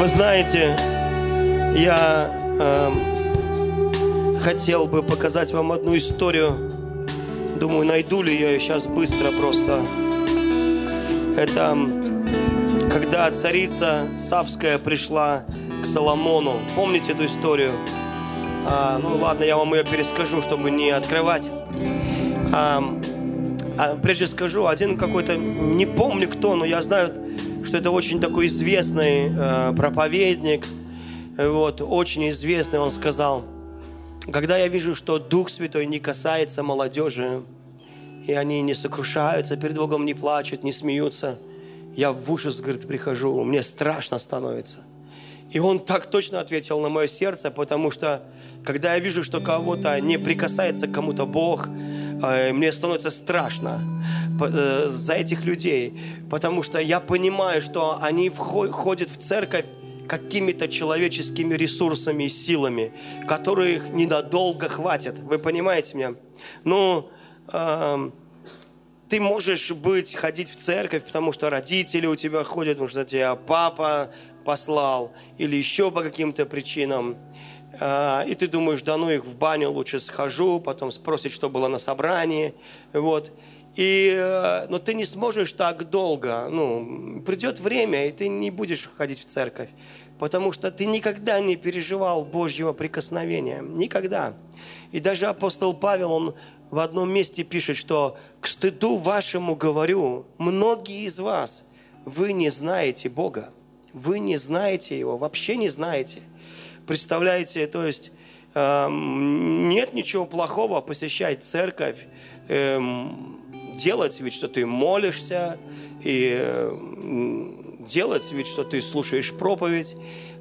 Вы знаете, я хотел бы показать вам одну историю. Думаю, найду ли я ее сейчас быстро просто. Это когда царица Савская пришла к Соломону. Помните эту историю? Ну ладно, я вам ее перескажу, чтобы не открывать. Прежде скажу, один какой-то, не помню кто, но я знаю, что это очень такой известный проповедник. Вот, очень известный, он сказал: когда я вижу, что Дух Святой не касается молодежи, и они не сокрушаются перед Богом, не плачут, не смеются, я в ужас, говорит, прихожу, мне страшно становится. И он так точно ответил на мое сердце, потому что, когда я вижу, что кого-то не прикасается к кому-то Бог, мне становится страшно за этих людей, потому что я понимаю, что они входят в церковь какими-то человеческими ресурсами и силами, которых ненадолго хватит. Вы понимаете меня? Ну, ты можешь ходить в церковь, потому что родители у тебя ходят, потому что тебя папа послал, или еще по каким-то причинам. И ты думаешь, да ну их в баню лучше схожу, потом спросить, что было на собрании. Вот. Но ты не сможешь так долго. Придет время, и ты не будешь ходить в церковь. Потому что ты никогда не переживал Божьего прикосновения. Никогда. И даже апостол Павел, он в одном месте пишет, что к стыду вашему говорю, многие из вас, вы не знаете Бога. Вы не знаете Его, вообще не знаете. Представляете, то есть нет ничего плохого посещать церковь, делать вид, что ты молишься, и делать вид, что ты слушаешь проповедь.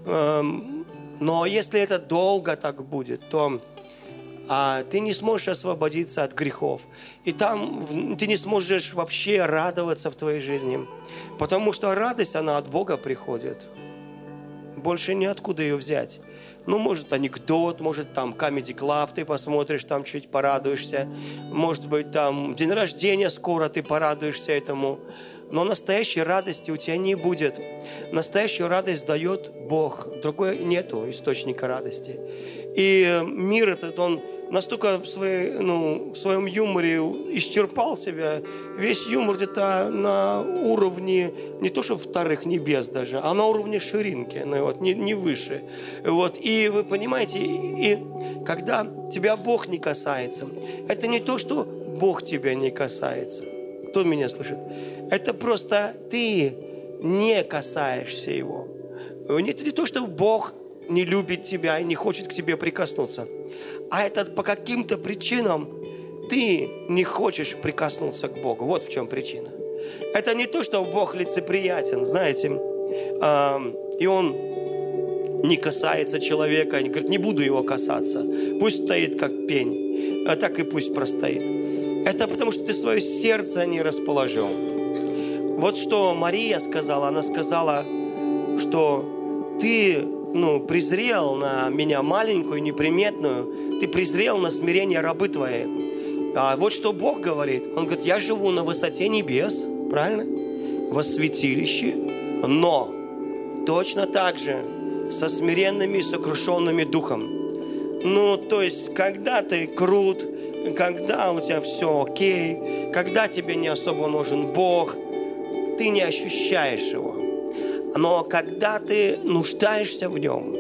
Но если это долго так будет, то ты не сможешь освободиться от грехов. И там ты не сможешь вообще радоваться в твоей жизни. Потому что радость, она от Бога приходит. Больше неоткуда ее взять. Может, анекдот, может, там Comedy Club ты посмотришь, там чуть порадуешься. Может быть, там день рождения скоро, ты порадуешься этому. Но настоящей радости у тебя не будет. Настоящую радость дает Бог. Другой нету источника радости. И мир этот, он настолько в своем юморе исчерпал себя. Весь юмор где-то на уровне не то что вторых небес даже, а на уровне ширинки, не выше. И вы понимаете, и когда тебя Бог не касается, это не то, что Бог тебя не касается. Кто меня слышит? Это просто ты не касаешься Его. Это не то, что Бог не любит тебя и не хочет к тебе прикоснуться. А это по каким-то причинам ты не хочешь прикоснуться к Богу. Вот в чем причина. Это не то, что Бог лицеприятен, знаете. И Он не касается человека. Он говорит, не буду его касаться. Пусть стоит как пень. А так и пусть простоит. Это потому, что ты свое сердце не расположил. Вот что Мария сказала. Она сказала, что ты презрел на меня маленькую, неприметную, ты презрел на смирение рабы твоей. А вот что Бог говорит. Он говорит, я живу на высоте небес, правильно? Во святилище, но точно так же со смиренными и сокрушенными духом. То есть, когда ты крут, когда у тебя все окей, когда тебе не особо нужен Бог, ты не ощущаешь Его. Но когда ты нуждаешься в Нем,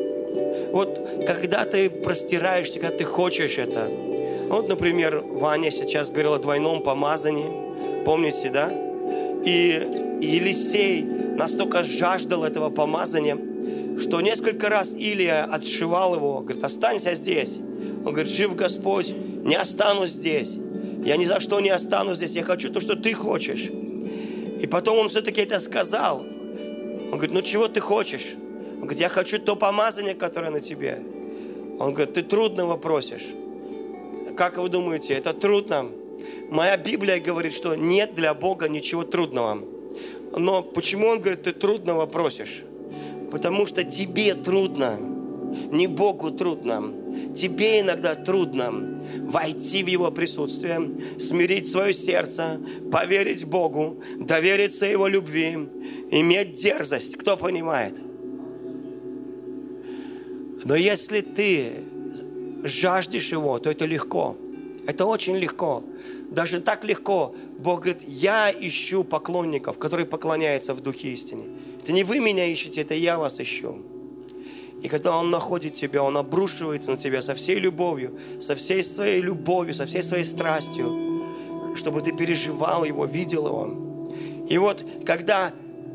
когда ты простираешься, когда ты хочешь это. Например, Ваня сейчас говорил о двойном помазании. Помните, да? И Елисей настолько жаждал этого помазания, что несколько раз Илия отшивал его. Говорит, останься здесь. Он говорит, жив Господь, не останусь здесь. Я ни за что не останусь здесь. Я хочу то, что ты хочешь. И потом он все-таки это сказал. Он говорит, чего ты хочешь? Он говорит, я хочу то помазание, которое на тебе. Он говорит, ты трудного просишь. Как вы думаете, это трудно? Моя Библия говорит, что нет для Бога ничего трудного. Но почему он говорит, ты трудного просишь? Потому что тебе трудно, не Богу трудно. Тебе иногда трудно войти в Его присутствие, смирить свое сердце, поверить Богу, довериться Его любви, иметь дерзость. Кто понимает? Но если ты жаждешь Его, то это легко. Это очень легко. Даже так легко. Бог говорит, я ищу поклонников, которые поклоняются в Духе истине. Это не вы меня ищете, это я вас ищу. И когда Он находит тебя, Он обрушивается на тебя со всей любовью, со всей своей любовью, со всей своей страстью, чтобы ты переживал Его, видел Его. И вот когда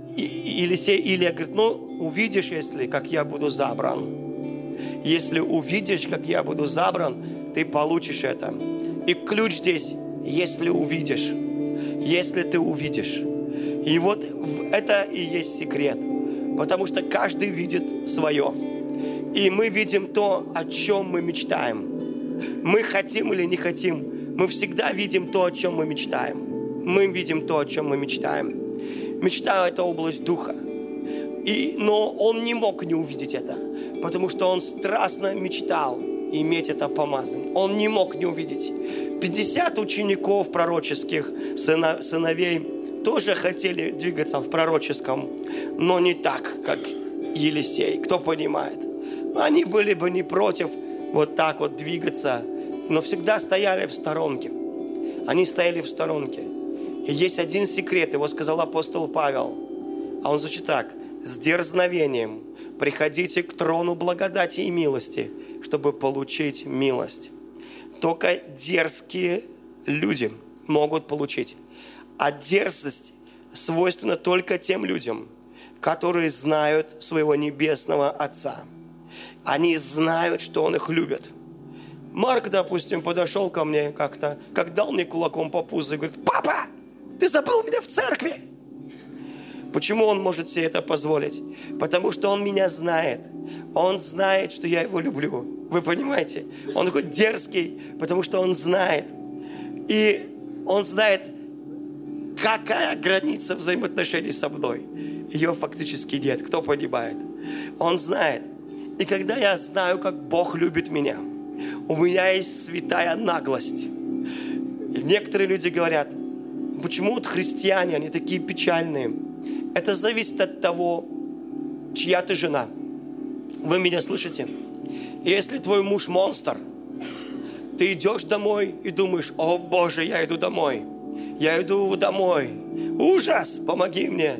Илия говорит, увидишь, если как я буду забран. Если увидишь, как я буду забран, ты получишь это. И ключ здесь, если увидишь. Если ты увидишь. И вот это и есть секрет. Потому что каждый видит свое. И мы видим то, о чем мы мечтаем. Мы хотим или не хотим, мы всегда видим то, о чем мы мечтаем. Мы видим то, о чем мы мечтаем. Мечта – это область духа. Но он не мог не увидеть это, потому что он страстно мечтал иметь это помазание. Он не мог не увидеть. 50 учеников пророческих, сыновей, тоже хотели двигаться в пророческом, но не так, как Елисей. Кто понимает? Они были бы не против вот так вот двигаться, но всегда стояли в сторонке. Они стояли в сторонке. И есть один секрет, его сказал апостол Павел. А он звучит так. С дерзновением приходите к трону благодати и милости, чтобы получить милость. Только дерзкие люди могут получить. А дерзость свойственна только тем людям, которые знают своего небесного Отца. Они знают, что Он их любит. Марк, допустим, подошел ко мне как-то, как дал мне кулаком по пузу и говорит, папа, ты забыл меня в церкви. Почему он может себе это позволить? Потому что он меня знает. Он знает, что я его люблю. Вы понимаете? Он такой дерзкий, потому что он знает. И он знает, какая граница взаимоотношений со мной. Ее фактически нет. Кто понимает? Он знает. И когда я знаю, как Бог любит меня, у меня есть святая наглость. И некоторые люди говорят, почему вот христиане, они такие печальные? Это зависит от того, чья ты жена. Вы меня слышите? Если твой муж монстр, ты идешь домой и думаешь, о Боже, я иду домой. Я иду домой. Ужас, помоги мне.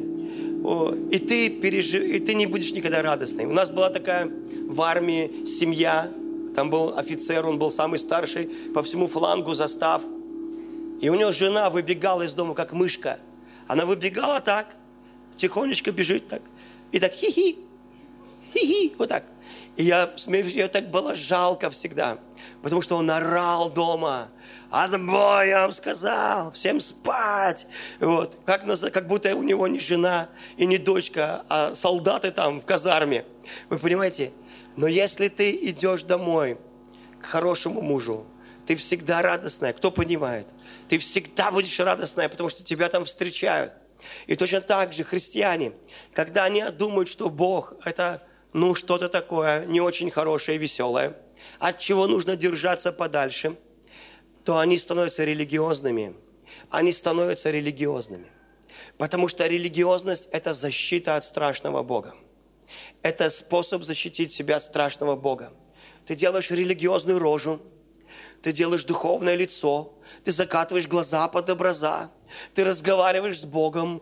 И ты не будешь никогда радостной. У нас была такая в армии семья, там был офицер, он был самый старший, по всему флангу застав. И у него жена выбегала из дома, как мышка. Она выбегала так, тихонечко бежит так, и так хи-хи, хи-хи, вот так. И ее так было жалко всегда, потому что он орал дома. Отбой, я вам сказал, всем спать. Вот. Как будто у него не жена и не дочка, а солдаты там в казарме. Вы понимаете? Но если ты идешь домой к хорошему мужу, ты всегда радостная. Кто понимает? Ты всегда будешь радостная, потому что тебя там встречают. И точно так же христиане, когда они думают, что Бог – это что-то такое не очень хорошее, веселое, от чего нужно держаться подальше, то они становятся религиозными. Они становятся религиозными. Потому что религиозность – это защита от страшного Бога. Это способ защитить себя от страшного Бога. Ты делаешь религиозную рожу, ты делаешь духовное лицо, ты закатываешь глаза под образа, ты разговариваешь с Богом,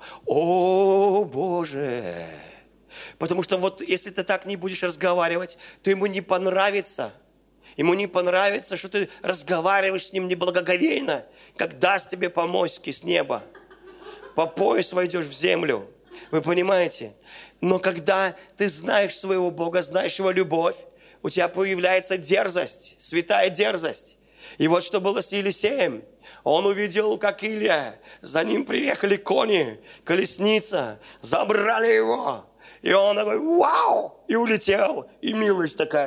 о Боже. Потому что вот если ты так не будешь разговаривать, то ему не понравится. Ему не понравится, что ты разговариваешь с ним неблагоговейно, как даст тебе по моське с неба. По пояс войдешь в землю. Вы понимаете? Но когда ты знаешь своего Бога, знаешь его любовь, у тебя появляется дерзость, святая дерзость. И вот что было с Елисеем. Он увидел, как Илия, за ним приехали кони, колесница, забрали его. И он такой, вау, и улетел. И милость такая,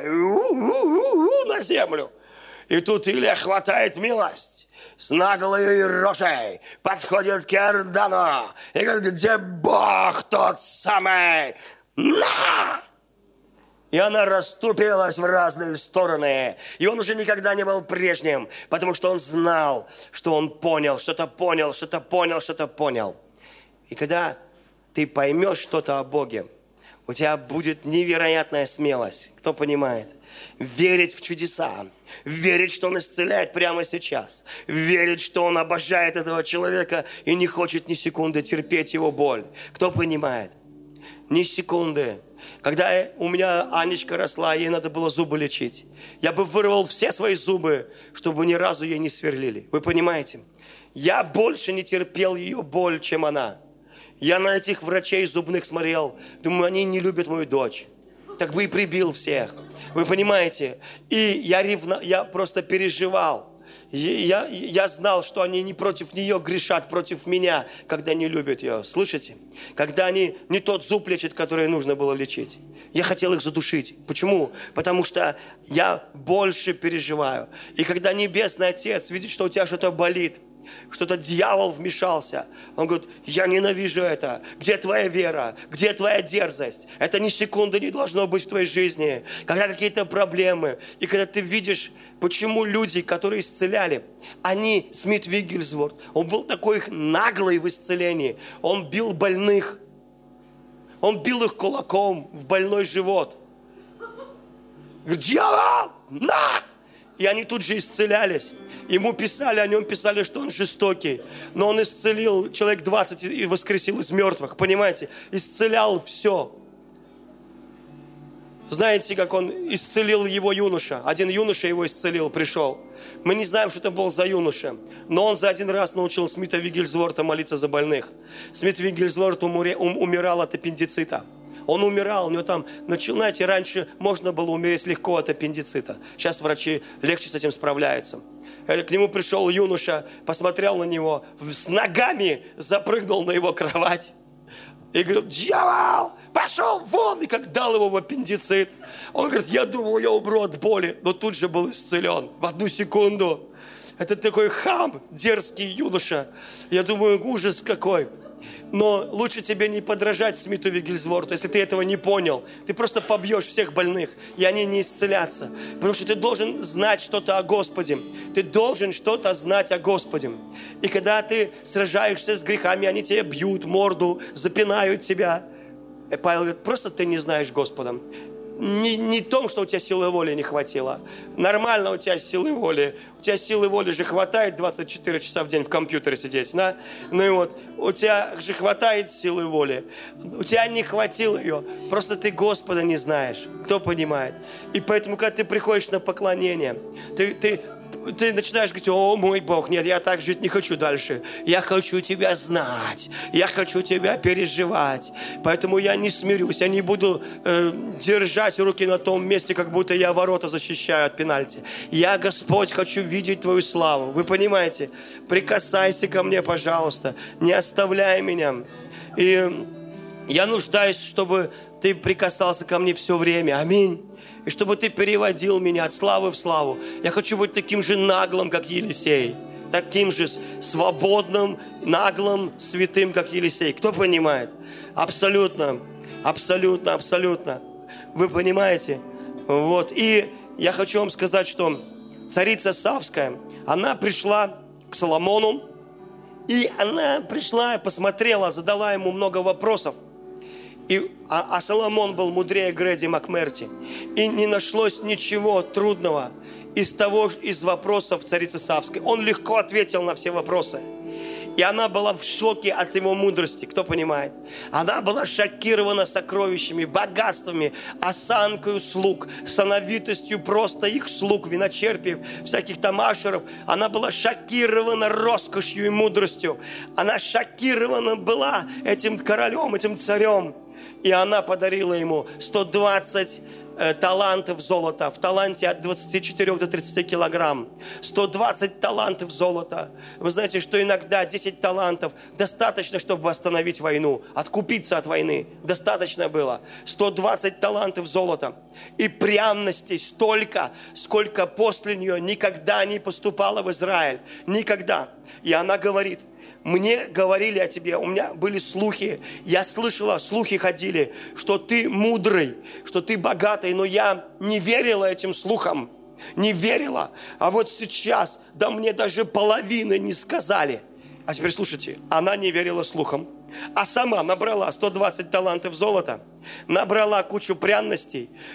на землю. И тут Илия хватает милость с наглой рожей, подходит к Иордану и говорит, где Бог тот самый? На! И она расступилась в разные стороны. И он уже никогда не был прежним, потому что он знал, что он понял, что-то понял, что-то понял, что-то понял. И когда ты поймешь что-то о Боге, у тебя будет невероятная смелость. Кто понимает? верить в чудеса, верить, что Он исцеляет прямо сейчас, верить, что Он обожает этого человека и не хочет ни секунды терпеть его боль. Кто понимает? Ни секунды. Когда у меня Анечка росла, ей надо было зубы лечить, я бы вырвал все свои зубы, чтобы ни разу ей не сверлили. Вы понимаете? Я больше не терпел ее боль, чем она. Я на этих врачей зубных смотрел, думаю, они не любят мою дочь. Так бы и прибил всех. Вы понимаете? И я просто переживал. Я знал, что они не против нее грешат, против меня, когда не любят ее. Слышите? Когда они не тот зуб лечат, который нужно было лечить. Я хотел их задушить. Почему? Потому что я больше переживаю. И когда Небесный Отец видит, что у тебя что-то болит, что-то дьявол вмешался. Он говорит, я ненавижу это. Где твоя вера? Где твоя дерзость? Это ни секунды не должно быть в твоей жизни. Когда какие-то проблемы. И когда ты видишь, почему люди, которые исцеляли, они, Смит Виггельсворт, он был такой наглый в исцелении. Он бил больных. Он бил их кулаком в больной живот. Говорит, дьявол, на! И они тут же исцелялись. Ему писали, о нем писали, что он жестокий. Но он исцелил человек 20 и воскресил из мертвых. Понимаете? Исцелял все. Знаете, как он исцелил его юноша? Один юноша его исцелил, пришел. Мы не знаем, что это был за юноша. Но он за один раз научил Смита Виггельсворта молиться за больных. Смит Виггельсворт умирал от аппендицита. Он умирал, у него там, знаете, раньше можно было умереть легко от аппендицита. Сейчас врачи легче с этим справляются. К нему пришел юноша, посмотрел на него, с ногами запрыгнул на его кровать. И говорит, дьявол, пошел вон! И как дал его в аппендицит. Он говорит, я думал, я умру от боли. Но тут же был исцелен в одну секунду. Это такой хам, дерзкий юноша. Я думаю, ужас какой. Но лучше тебе не подражать Смиту Виггельсворту, если ты этого не понял. Ты просто побьешь всех больных, и они не исцелятся. Потому что ты должен знать что-то о Господе. Ты должен что-то знать о Господе. И когда ты сражаешься с грехами, они тебя бьют морду, запинают тебя. Павел говорит, просто ты не знаешь Господа. Не в том, что у тебя силы воли не хватило. Нормально у тебя силы воли. У тебя силы воли же хватает 24 часа в день в компьютере сидеть. Да? Ну и вот, у тебя же хватает силы воли. У тебя не хватило ее. Просто ты Господа не знаешь. Кто понимает? И поэтому, когда ты приходишь на поклонение, ты начинаешь говорить, о, мой Бог, нет, я так жить не хочу дальше. Я хочу Тебя знать. Я хочу Тебя переживать. Поэтому я не смирюсь. Я не буду держать руки на том месте, как будто я ворота защищаю от пенальти. Я, Господь, хочу видеть Твою славу. Вы понимаете? Прикасайся ко мне, пожалуйста. Не оставляй меня. И я нуждаюсь, чтобы Ты прикасался ко мне все время. Аминь. И чтобы Ты переводил меня от славы в славу. Я хочу быть таким же наглым, как Елисей. Таким же свободным, наглым, святым, как Елисей. Кто понимает? Абсолютно, абсолютно, абсолютно. Вы понимаете? Вот. И я хочу вам сказать, что царица Савская, она пришла к Соломону. И она пришла, посмотрела, задала ему много вопросов. А Соломон был мудрее Грэди Макмерти. И не нашлось ничего трудного из вопросов царицы Савской. Он легко ответил на все вопросы. И она была в шоке от его мудрости. Кто понимает? Она была шокирована сокровищами, богатствами, осанкою слуг, сановитостью просто их слуг, виночерпиев, всяких там ашеров. Она была шокирована роскошью и мудростью. Она шокирована была этим королем, этим царем. И она подарила ему 120 талантов золота. В таланте от 24 до 30 килограмм. 120 талантов золота. Вы знаете, что иногда 10 талантов достаточно, чтобы остановить войну. Откупиться от войны. Достаточно было. 120 талантов золота. И пряностей столько, сколько после нее никогда не поступало в Израиль. Никогда. И она говорит, мне говорили о тебе, у меня были слухи, я слышала, слухи ходили, что ты мудрый, что ты богатый, но я не верила этим слухам, не верила. А вот сейчас, да мне даже половины не сказали. А теперь слушайте, она не верила слухам, а сама набрала 120 талантов золота, набрала кучу пряностей,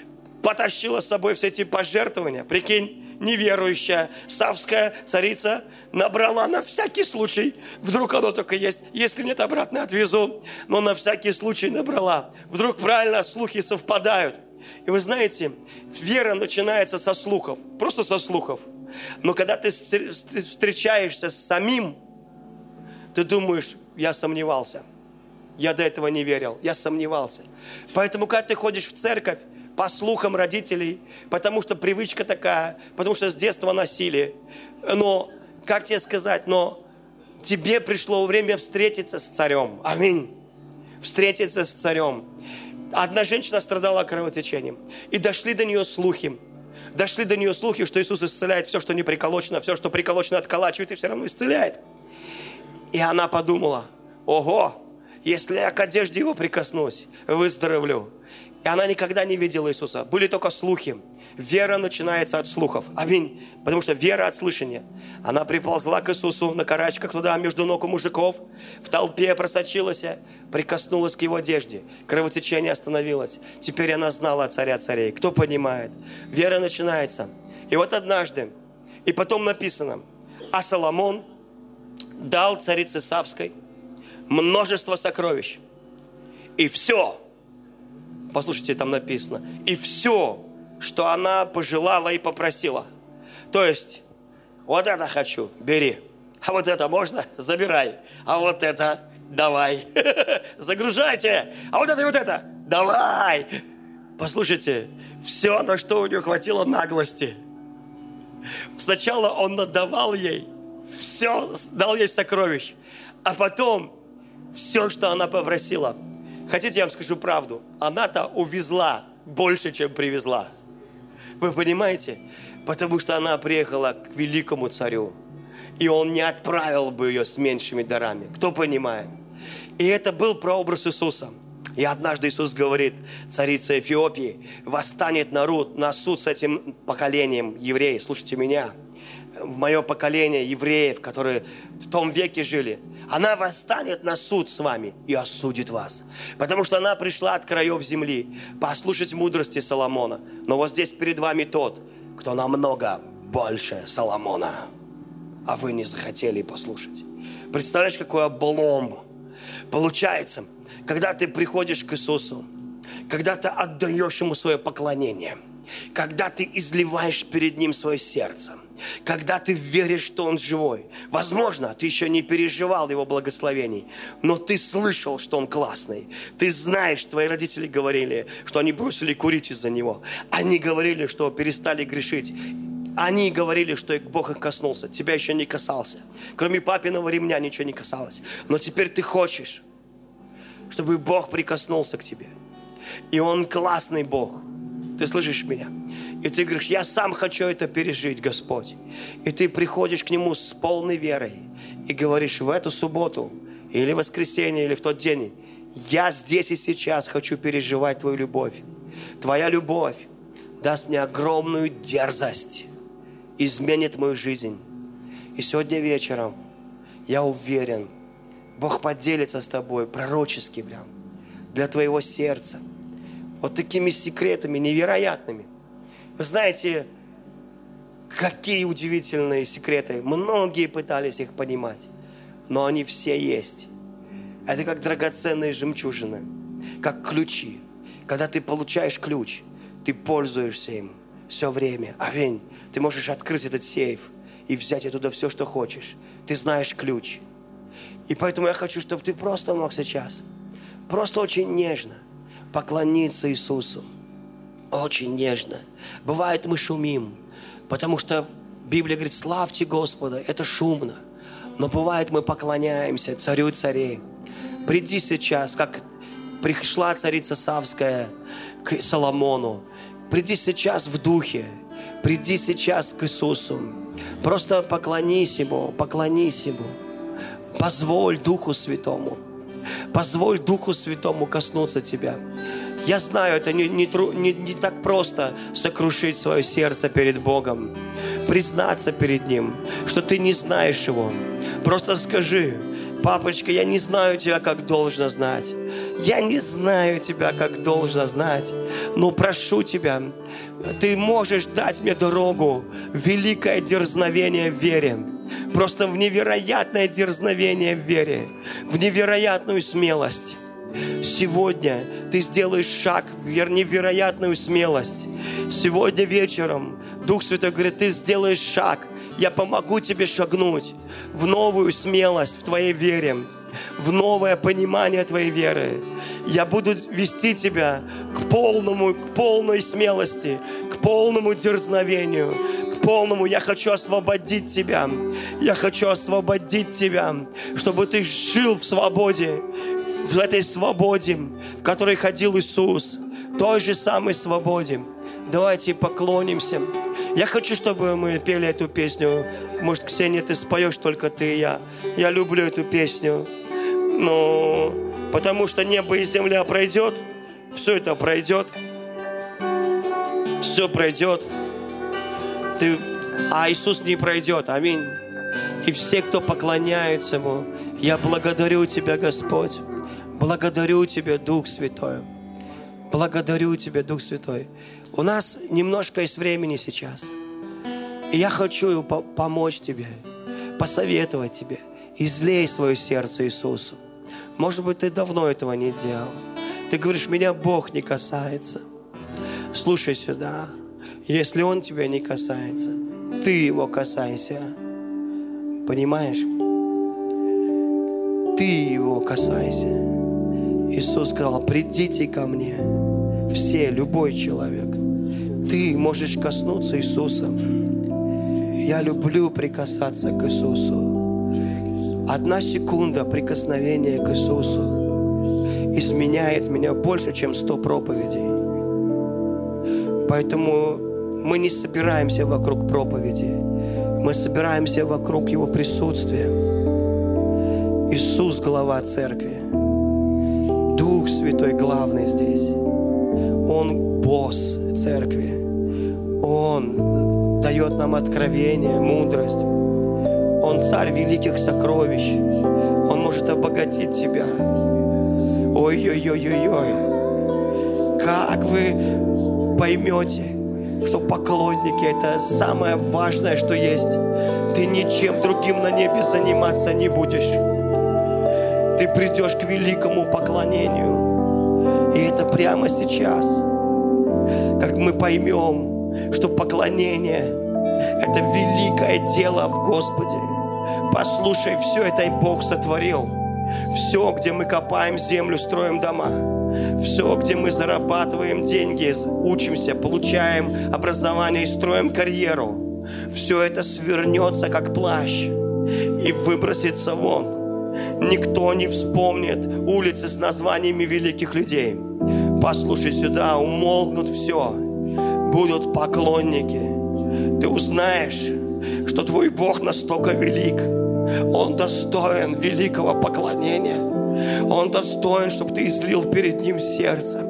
потащила с собой все эти пожертвования. Прикинь, неверующая савская царица набрала на всякий случай. Вдруг оно только есть. Если нет, обратно отвезу. Но на всякий случай набрала. Вдруг правильно слухи совпадают. И вы знаете, вера начинается со слухов. Просто со слухов. Но когда ты встречаешься с самим, ты думаешь, я сомневался. Я до этого не верил. Я сомневался. Поэтому, когда ты ходишь в церковь, по слухам родителей, потому что привычка такая, потому что с детства носили. Но, как тебе сказать, но тебе пришло время встретиться с царем. Аминь. Встретиться с царем. Одна женщина страдала кровотечением. И дошли до нее слухи. Дошли до нее слухи, что Иисус исцеляет все, что не приколочено, все, что приколочено, отколачивает и все равно исцеляет. И она подумала, ого, если я к одежде его прикоснусь, выздоровлю. И она никогда не видела Иисуса. Были только слухи. Вера начинается от слухов. Аминь. Потому что вера от слышания. Она приползла к Иисусу на карачках туда, между ног у мужиков. В толпе просочилась, прикоснулась к его одежде. Кровотечение остановилось. Теперь она знала царя царей. Кто понимает? Вера начинается. И вот однажды, и потом написано, а Соломон дал царице Савской множество сокровищ. И все, послушайте, там написано, и все, что она пожелала и попросила. То есть, вот это хочу, бери. А вот это можно? Забирай. А вот это давай. Загружайте. А вот это и вот это давай. Послушайте, все, на что у нее хватило наглости. Сначала он надавал ей, все, дал ей сокровищ. А потом, все, что она попросила. Хотите, я вам скажу правду? Она-то увезла больше, чем привезла. Вы понимаете? Потому что она приехала к великому царю. И он не отправил бы ее с меньшими дарами. Кто понимает? И это был прообраз Иисуса. И однажды Иисус говорит, царица Эфиопии восстанет на суд с этим поколением евреев. Слушайте меня. В мое поколение евреев, которые в том веке жили, она восстанет на суд с вами и осудит вас. Потому что она пришла от краев земли послушать мудрости Соломона. Но вот здесь перед вами тот, кто намного больше Соломона. А вы не захотели послушать. Представляешь, какой облом. Получается, когда ты приходишь к Иисусу, когда ты отдаешь Ему свое поклонение, когда ты изливаешь перед Ним свое сердце, когда ты веришь, что Он живой. Возможно, ты еще не переживал Его благословений, но ты слышал, что Он классный. Ты знаешь, твои родители говорили, что они бросили курить из-за Него. Они говорили, что перестали грешить. Они говорили, что Бог их коснулся. Тебя еще не касался. Кроме папиного ремня ничего не касалось. Но теперь ты хочешь, чтобы Бог прикоснулся к тебе. И Он классный Бог. Ты слышишь меня? И ты говоришь, я сам хочу это пережить, Господь. И ты приходишь к Нему с полной верой и говоришь, в эту субботу или воскресенье, или в тот день, я здесь и сейчас хочу переживать Твою любовь. Твоя любовь даст мне огромную дерзость, изменит мою жизнь. И сегодня вечером, я уверен, Бог поделится с тобой пророчески, для твоего сердца. Вот такими секретами невероятными. Вы знаете, какие удивительные секреты. Многие пытались их понимать, но они все есть. Это как драгоценные жемчужины, как ключи. Когда ты получаешь ключ, ты пользуешься им все время. Аминь. Ты можешь открыть этот сейф и взять оттуда все, что хочешь. Ты знаешь ключ. И поэтому я хочу, чтобы ты просто мог сейчас, просто очень нежно поклониться Иисусу. Очень нежно. Бывает, мы шумим, потому что Библия говорит, славьте Господа, это шумно. Но бывает, мы поклоняемся Царю царей. Приди сейчас, как пришла царица Савская к Соломону. Приди сейчас в духе. Приди сейчас к Иисусу. Просто поклонись Ему, поклонись Ему. Позволь Духу Святому. Позволь Духу Святому коснуться тебя. Я знаю, это не так просто сокрушить свое сердце перед Богом. Признаться перед Ним, что ты не знаешь Его. Просто скажи, папочка, я не знаю Тебя, как должно знать. Я не знаю Тебя, как должно знать. Но прошу Тебя, Ты можешь дать мне дорогу в великое дерзновение в вере. Просто в невероятное дерзновение в вере, в невероятную смелость. Сегодня Ты сделаешь шаг в невероятную смелость. Сегодня вечером Дух Святой говорит, Ты сделаешь шаг. Я помогу тебе шагнуть в новую смелость в Твоей вере, в новое понимание Твоей веры. Я буду вести тебя к полной смелости, к полному дерзновению, к полному. Я хочу освободить тебя. Я хочу освободить тебя, чтобы ты жил в свободе, в этой свободе, в которой ходил Иисус, той же самой свободе. Давайте поклонимся. Я хочу, чтобы мы пели эту песню. Может, Ксения, ты споешь, только ты и я. Я люблю эту песню. Но потому что небо и земля пройдет, все это пройдет. Все пройдет. А Иисус не пройдет. Аминь. И все, кто поклоняются Ему, я благодарю Тебя, Господь. Благодарю Тебя, Дух Святой. Благодарю Тебя, Дух Святой. У нас немножко есть времени сейчас. И я хочу помочь тебе, посоветовать тебе. Излей свое сердце Иисусу. Может быть, ты давно этого не делал. Ты говоришь, меня Бог не касается. Слушай сюда. Если Он тебя не касается, ты Его касайся. Понимаешь? Ты Его касайся. Иисус сказал, придите ко мне. Все, любой человек. Ты можешь коснуться Иисуса. Я люблю прикасаться к Иисусу. 1 секунда прикосновения к Иисусу изменяет меня больше, чем 100 проповедей. Поэтому мы не собираемся вокруг проповеди. Мы собираемся вокруг Его присутствия. Иисус – глава церкви. Дух Святой главный здесь. Он босс церкви. Он дает нам откровение, мудрость. Он царь великих сокровищ. Он может обогатить тебя. Ой-ой-ой-ой-ой. Как вы поймете, что поклонники – это самое важное, что есть. Ты ничем другим на небе заниматься не будешь. Ты придешь к великому поклонению. И это прямо сейчас. Как мы поймем, что поклонение – это великое дело в Господе. Послушай, все это и Бог сотворил. Все, где мы копаем землю, строим дома. Все, где мы зарабатываем деньги, учимся, получаем образование и строим карьеру. Все это свернется, как плащ, и выбросится вон. Никто не вспомнит улицы с названиями великих людей. Послушай сюда, умолкнут все. Будут поклонники. Ты узнаешь, что твой Бог настолько велик. Он достоин великого поклонения. Он достоин, чтобы ты излил перед Ним сердце.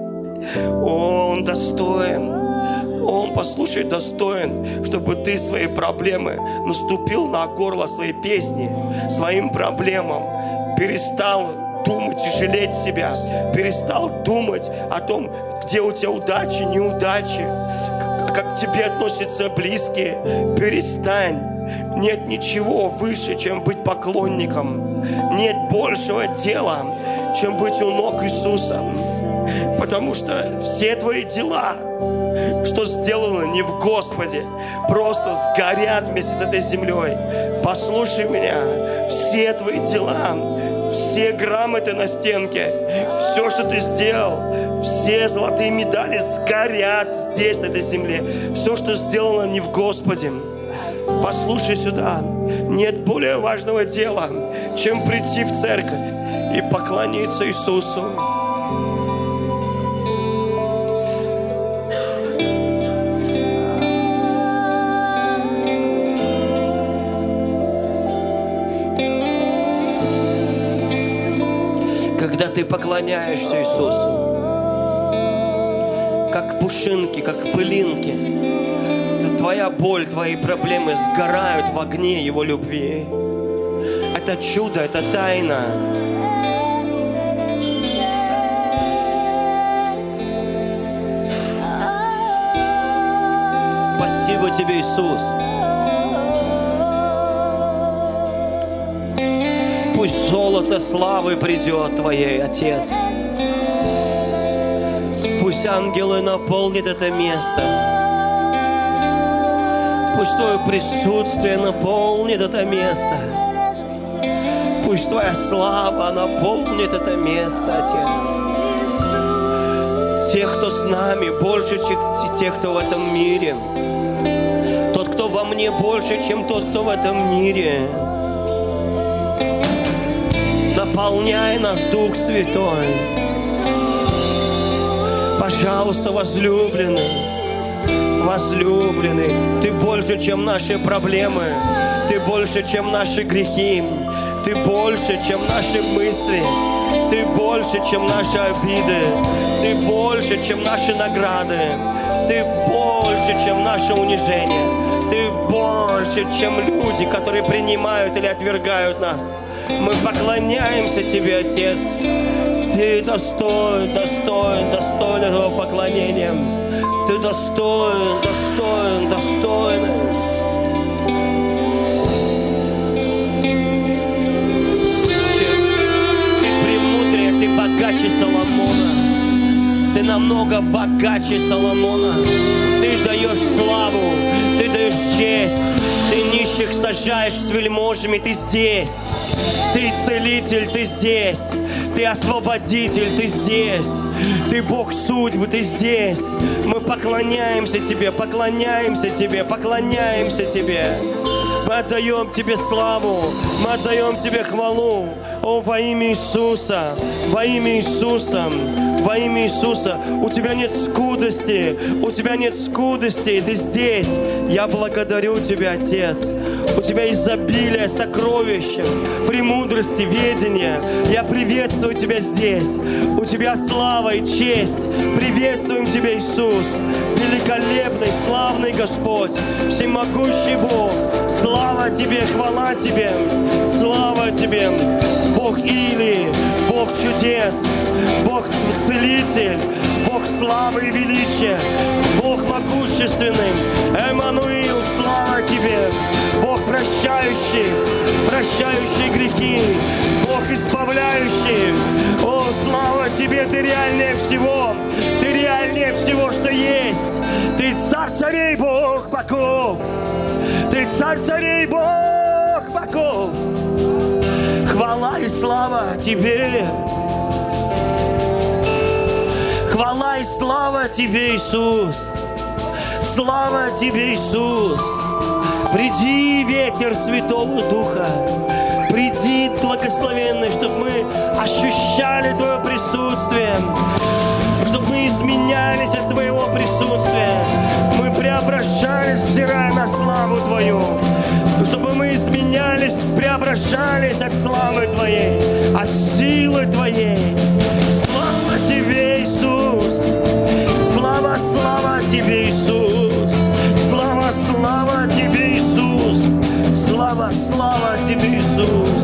Он достоин. Он, послушай, достоин, чтобы ты свои проблемы наступил на горло своей песни, своим проблемам, перестал думать и жалеть себя, перестал думать о том, где у тебя удачи, неудачи, как к тебе относятся близкие. Перестань. Нет ничего выше, чем быть поклонником. Нет большего дела, чем быть у ног Иисуса. Потому что все твои дела, что сделано не в Господе, просто сгорят вместе с этой землей. Послушай меня, все твои дела, все грамоты на стенке, все, что ты сделал, все золотые медали сгорят здесь, на этой земле. Все, что сделано не в Господе. Послушай сюда, нет более важного дела, чем прийти в церковь и поклониться Иисусу. Когда ты поклоняешься Иисусу, как пушинки, как пылинки, твоя боль, твои проблемы сгорают в огне Его любви. Это чудо, это тайна. Спасибо Тебе, Иисус. Пусть золото славы придет Твоей, Отец. Пусть ангелы наполнят это место. Пусть Твое присутствие наполнит это место. Пусть Твоя слава наполнит это место, Отец. Тех, кто с нами, больше, чем тех, кто в этом мире. Тот, кто во мне, больше, чем тот, кто в этом мире. Наполняй нас, Дух Святой. Пожалуйста, возлюбленный, возлюбленный, Ты больше, чем наши проблемы. Ты больше, чем наши грехи. Ты больше, чем наши мысли. Ты больше, чем наши обиды. Ты больше, чем наши награды. Ты больше, чем наше унижение. Ты больше, чем люди, которые принимают или отвергают нас. Мы поклоняемся Тебе, Отец. Ты достоин, достоин, достоин этого поклонения. Ты достоин, достоин, достоин. Ты богаче Соломона. Ты намного богаче Соломона. Ты даешь славу, Ты даешь честь. Ты нищих сажаешь с вельможами. Ты здесь. Ты целитель, Ты здесь. Ты освободитель, Ты здесь. Ты Бог судьбы, Ты здесь. Мы поклоняемся Тебе, поклоняемся Тебе, поклоняемся Тебе. Мы отдаем Тебе славу, мы отдаем Тебе хвалу. О, во имя Иисуса, во имя Иисуса, во имя Иисуса. У Тебя нет скудости, у Тебя нет скудости, Ты здесь. Я благодарю Тебя, Отец. У Тебя изобилие сокровища, премудрости, ведения. Я приветствую Тебя здесь. У Тебя слава и честь. Приветствуем Тебя, Иисус. Великолепный, славный Господь, всемогущий Бог. Слава Тебе, хвала Тебе, слава Тебе. Бог Илии, Бог чудес, Бог целитель, Бог славы и величия, Бог могущественный. Эммануил, слава Тебе. Бог прощающий, прощающий грехи, Бог избавляющий. О, слава Тебе, Ты реальнее всего, Ты реальнее всего, что есть. Ты царь царей, Бог богов. Ты царь царей, Бог богов. Хвала и слава Тебе. Хвала и слава Тебе, Иисус. Слава Тебе, Иисус. Приди, ветер Святого Духа. Приди, благословенный, чтобы мы ощущали Твое присутствие, чтобы мы изменялись от Твоего присутствия. Мы преображались, взирая на славу Твою. Чтобы мы изменялись, преображались от славы Твоей, от силы Твоей. Слава Тебе, Иисус! Слава, слава Тебе, Иисус! Слава, слава Тебе, Иисус! Слава, слава Тебе, Иисус!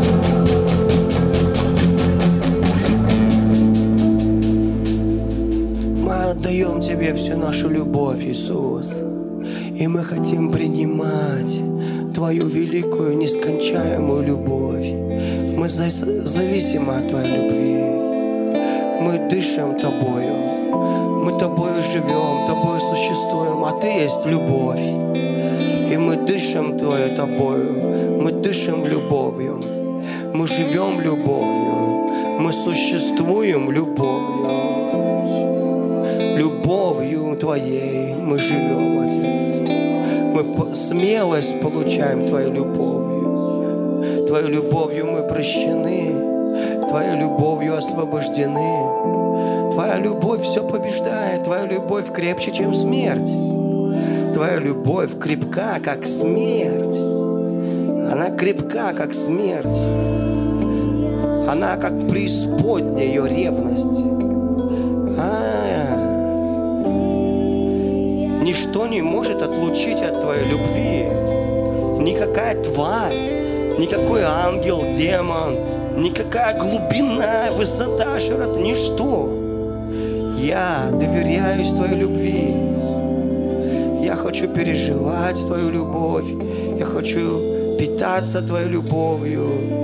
Мы отдаем Тебе всю нашу любовь, Иисус. И мы хотим принимать Твою великую, нескончаемую любовь. Мы зависимы от Твоей любви. Мы дышим Тобою. Мы Тобою живем, Тобою существуем. А Ты есть любовь. И мы дышим Тобою. Мы дышим любовью. Мы живем любовью. Мы существуем любовью. Любовью Твоей мы живем, Отец. Мы смелость получаем Твоей любовью. Твоей любовью мы прощены. Твоей любовью освобождены. Твоя любовь все побеждает. Твоя любовь крепче, чем смерть. Твоя любовь крепка, как смерть. Она крепка, как смерть. Она как преисподняя, ее ревность. Ничто не может отлучить от Твоей любви. Никакая тварь, никакой ангел, демон, никакая глубина, высота, широта, ничто. Я доверяюсь Твоей любви. Я хочу переживать Твою любовь. Я хочу питаться Твоей любовью.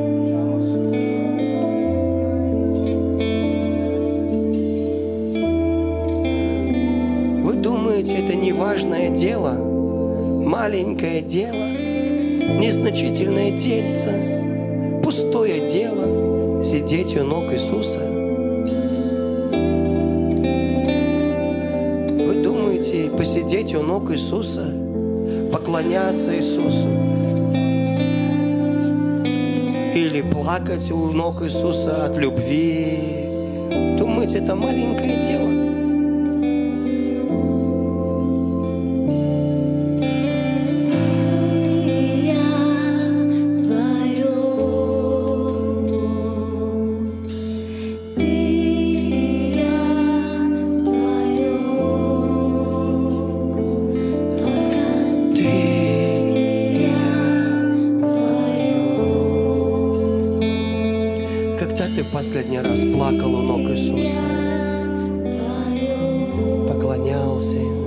Вы думаете, это неважное дело, маленькое дело, незначительное дельце, пустое дело сидеть у ног Иисуса? Вы думаете, посидеть у ног Иисуса, поклоняться Иисусу или плакать у ног Иисуса от любви? Думаете, это маленькое дело? Последний раз плакал у ног Иисуса, поклонялся Ему.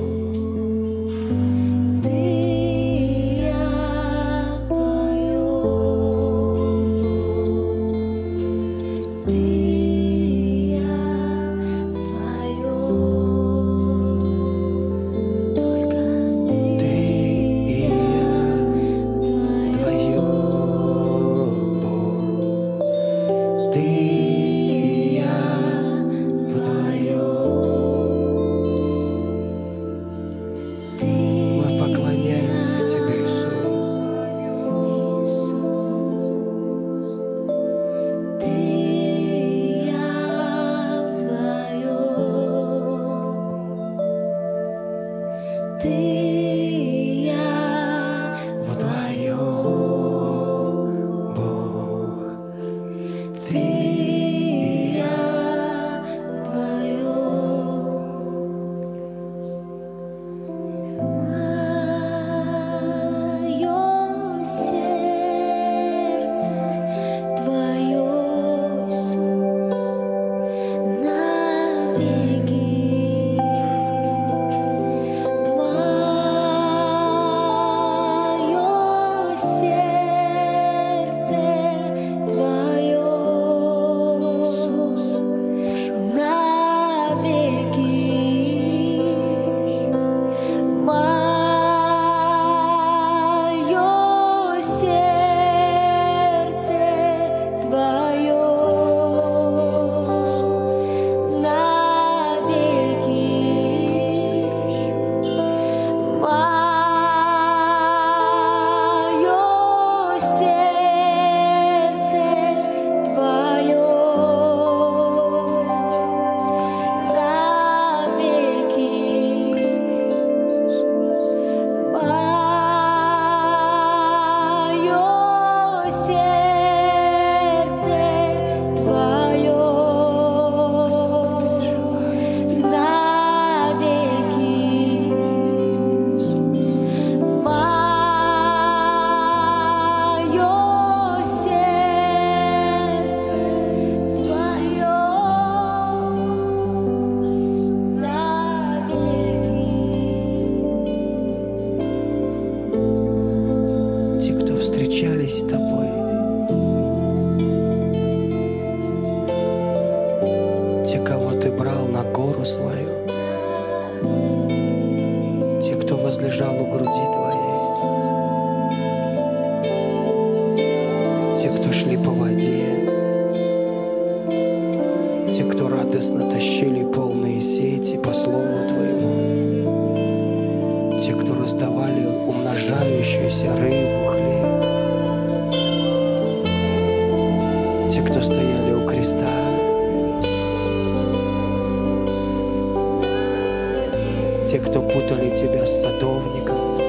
Те, кто путали тебя с садовником,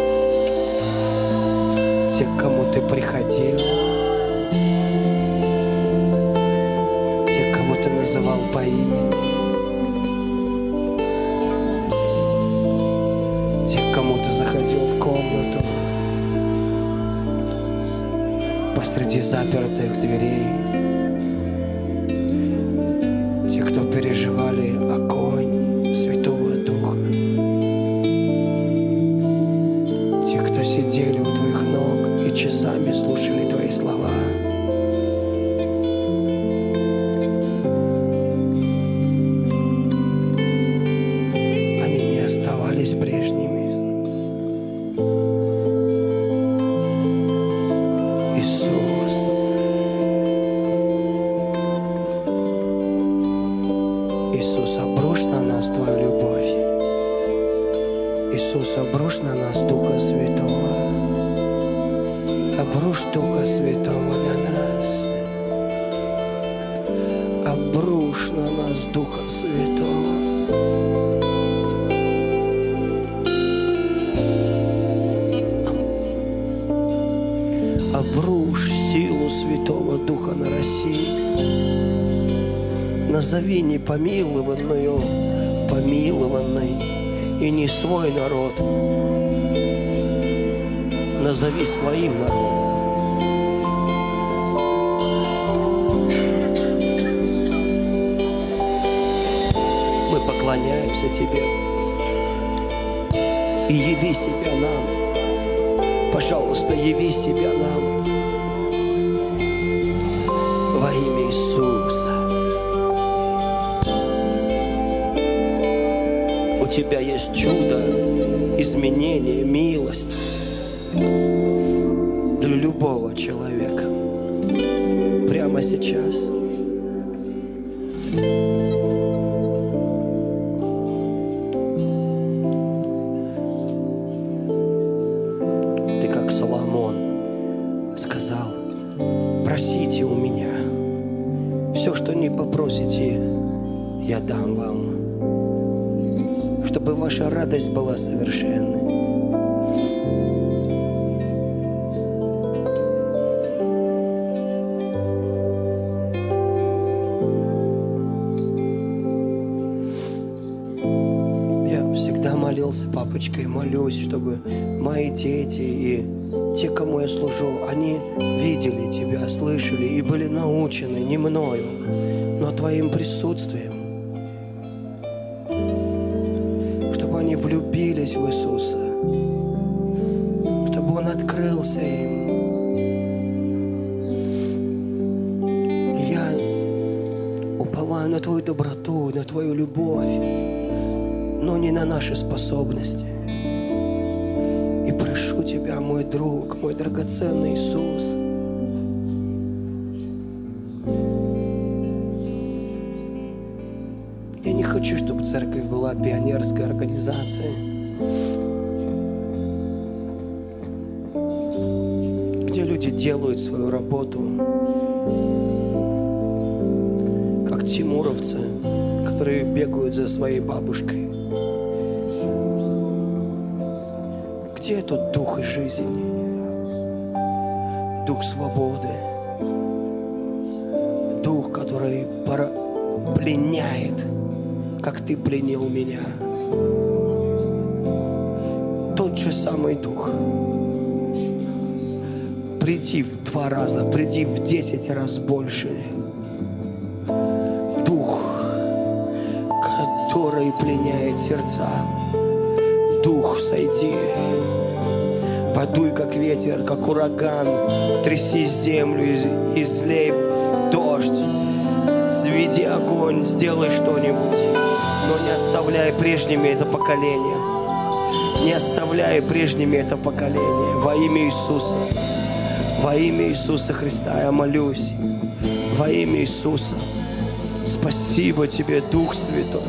те, к кому ты приходил, те, кого ты называл по имени, те, к кому ты заходил в комнату посреди запертых дверей, те, кто переживали огонь Святого Духа. сидели у Твоих ног и часами слушали Твои слова. Они не оставались прежними. Иисус, обрушь на нас Твою любовь. Иисус, обрушь на нас Духа Святого. Обрушь Духа Святого на нас. Обрушь на нас Духа Святого. Обрушь силу Святого Духа на Россию. Назови непомилованную помилованной, и не свой народ. Назови своим народом. Мы поклоняемся Тебе. И яви себя нам. Пожалуйста, яви себя нам. Во имя Иисуса. У Тебя есть чудо, изменение, милость для любого человека. Прямо сейчас. Ты, как Соломон, сказал: просите у меня. Все, что не попросите, я дам вам. Чтобы ваша радость была совершенной. Я всегда молился, папочка, и молюсь, чтобы мои дети и те, кому я служу, они видели Тебя, слышали и были научены не мною, но Твоим присутствием. Они влюбились в Иисуса, чтобы Он открылся им. Я уповаю на Твою доброту, на Твою любовь, но не на наши способности. И прошу Тебя, мой друг, мой драгоценный Иисус, я не хочу, чтобы церковь была пионерской организацией, где люди делают свою работу, как тимуровцы, которые бегают за своей бабушкой. Где тот дух жизни, дух свободы, дух, который пленяет, как Ты пленил меня? Тот же самый дух. Приди в 2 раза, приди в 10 раз больше. Дух, который пленяет сердца. Дух, сойди. Подуй, как ветер, как ураган. Тряси землю, излей дождь. Сведи огонь, сделай что-нибудь. Но не оставляй прежними это поколение. Не оставляй прежними это поколение. Во имя Иисуса. Во имя Иисуса Христа я молюсь. Во имя Иисуса. Спасибо Тебе, Дух Святой.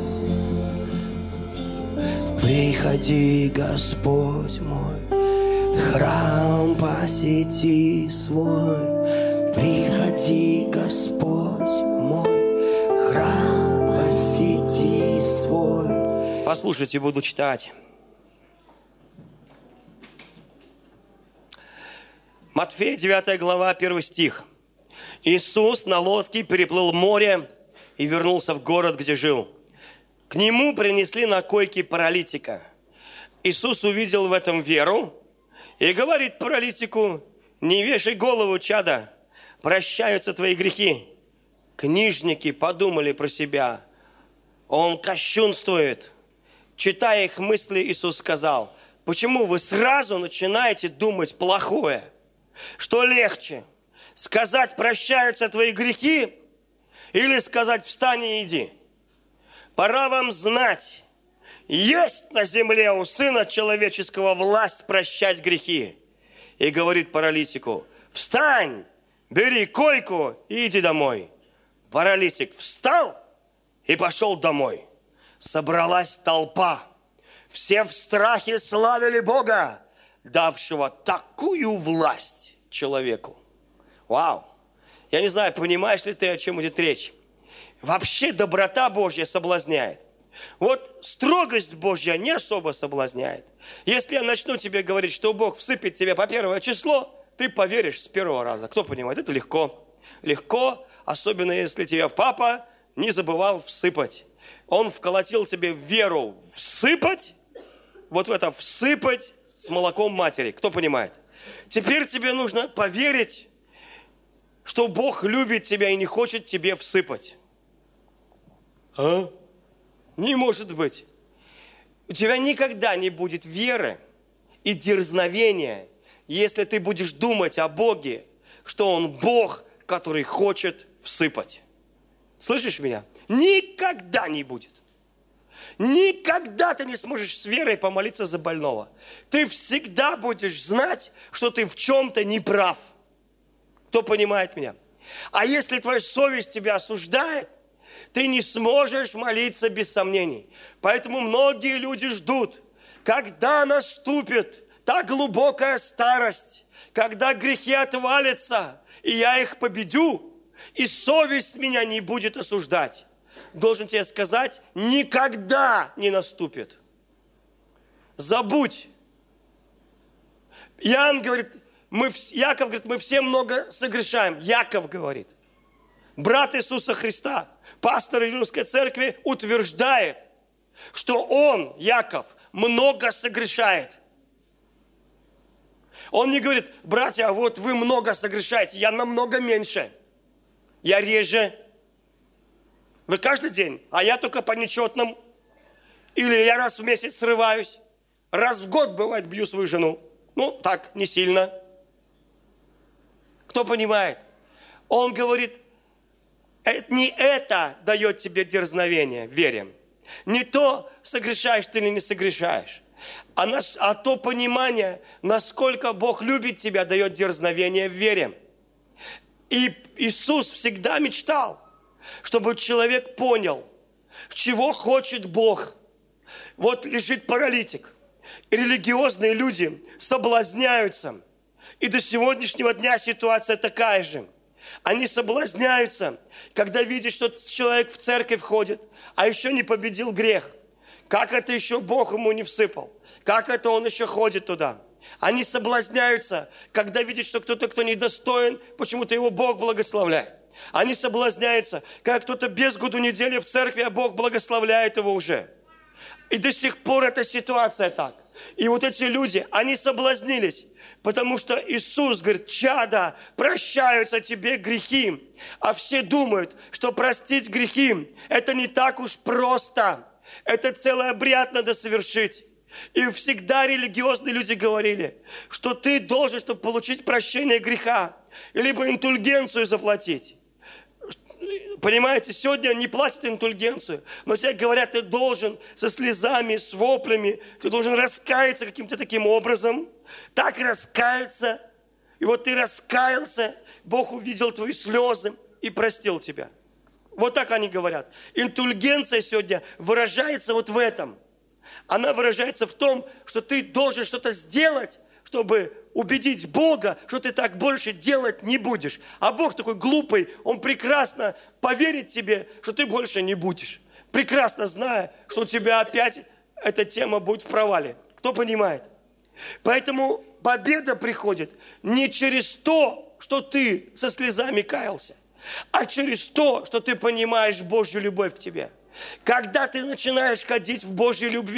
Приходи, Господь мой, храм посети свой. Приходи, Господь мой, храм посети свой. Послушайте, буду читать. Матфея, 9 глава, 1 стих. Иисус на лодке переплыл море и вернулся в город, где жил. К нему принесли на койке паралитика. Иисус увидел в этом веру и говорит паралитику: не вешай голову, чада, прощаются твои грехи. Книжники подумали про себя: он кощунствует. Читая их мысли, Иисус сказал: Почему вы сразу начинаете думать плохое? Что легче? Сказать «прощаются твои грехи» или сказать «встань и иди»? Пора вам знать, есть на земле у Сына Человеческого власть прощать грехи. И говорит паралитику: встань, бери койку и иди домой. Паралитик встал и пошел домой. Собралась толпа. Все в страхе славили Бога, давшего такую власть человеку. Вау! Я не знаю, понимаешь ли ты, о чем идет речь. Вообще доброта Божья соблазняет. Вот строгость Божья не особо соблазняет. Если я начну тебе говорить, что Бог всыпет тебе по 1 число, ты поверишь с первого раза. Кто понимает? Это легко. Легко, особенно если тебя папа не забывал всыпать. Он вколотил тебе веру всыпать, вот в это всыпать с молоком матери. Кто понимает? Теперь тебе нужно поверить, что Бог любит тебя и не хочет тебе всыпать. А? Не может быть. У тебя никогда не будет веры и дерзновения, если ты будешь думать о Боге, что Он Бог, который хочет всыпать. Слышишь меня? Никогда не будет. Никогда ты не сможешь с верой помолиться за больного. Ты всегда будешь знать, что ты в чем-то не прав. Кто понимает меня? А если твоя совесть тебя осуждает, ты не сможешь молиться без сомнений. Поэтому многие люди ждут, когда наступит та глубокая старость, когда грехи отвалятся, и я их победю, и совесть меня не будет осуждать. Должен тебе сказать, никогда не наступит. Забудь. Яков говорит, мы все много согрешаем. Яков говорит. Брат Иисуса Христа, пастор Иерусалимской церкви, утверждает, что он, Яков, много согрешает. Он не говорит: братья, вот вы много согрешаете, я намного меньше. Я реже. Вы каждый день, а я только по нечетному. Или я раз в месяц срываюсь. Раз в год, бывает, бью свою жену. Ну, так, не сильно. Кто понимает? Он говорит, не это дает тебе дерзновение в вере. Не то, согрешаешь ты или не согрешаешь. А то понимание, насколько Бог любит тебя, дает дерзновение в вере. И Иисус всегда мечтал, чтобы человек понял, чего хочет Бог. Вот лежит паралитик. И религиозные люди соблазняются. И до сегодняшнего дня ситуация такая же. Они соблазняются, когда видят, что человек в церковь входит, а еще не победил грех. Как это еще Бог ему не всыпал? Как это он еще ходит туда? Они соблазняются, когда видят, что кто-то, кто недостоин, почему-то его Бог благословляет. Они соблазняются, когда кто-то без году недели в церкви, а Бог благословляет его уже. И до сих пор эта ситуация так. И вот эти люди, они соблазнились, потому что Иисус говорит: чада, прощаются тебе грехи. А все думают, что простить грехи, это не так уж просто. Это целый обряд надо совершить. И всегда религиозные люди говорили, что ты должен, чтобы получить прощение греха, либо индульгенцию заплатить. Понимаете, сегодня не платят индульгенцию, но все говорят, ты должен со слезами, с воплями, ты должен раскаяться каким-то таким образом, так раскаяться. И вот ты раскаялся, Бог увидел твои слезы и простил тебя. Вот так они говорят. Индульгенция сегодня выражается вот в этом. Она выражается в том, что ты должен что-то сделать, чтобы убедить Бога, что ты так больше делать не будешь. А Бог такой глупый, Он прекрасно поверит тебе, что ты больше не будешь. Прекрасно зная, что у тебя опять эта тема будет в провале. Кто понимает? Поэтому победа приходит не через то, что ты со слезами каялся, а через то, что ты понимаешь Божью любовь к тебе. Когда ты начинаешь ходить в Божьей любви,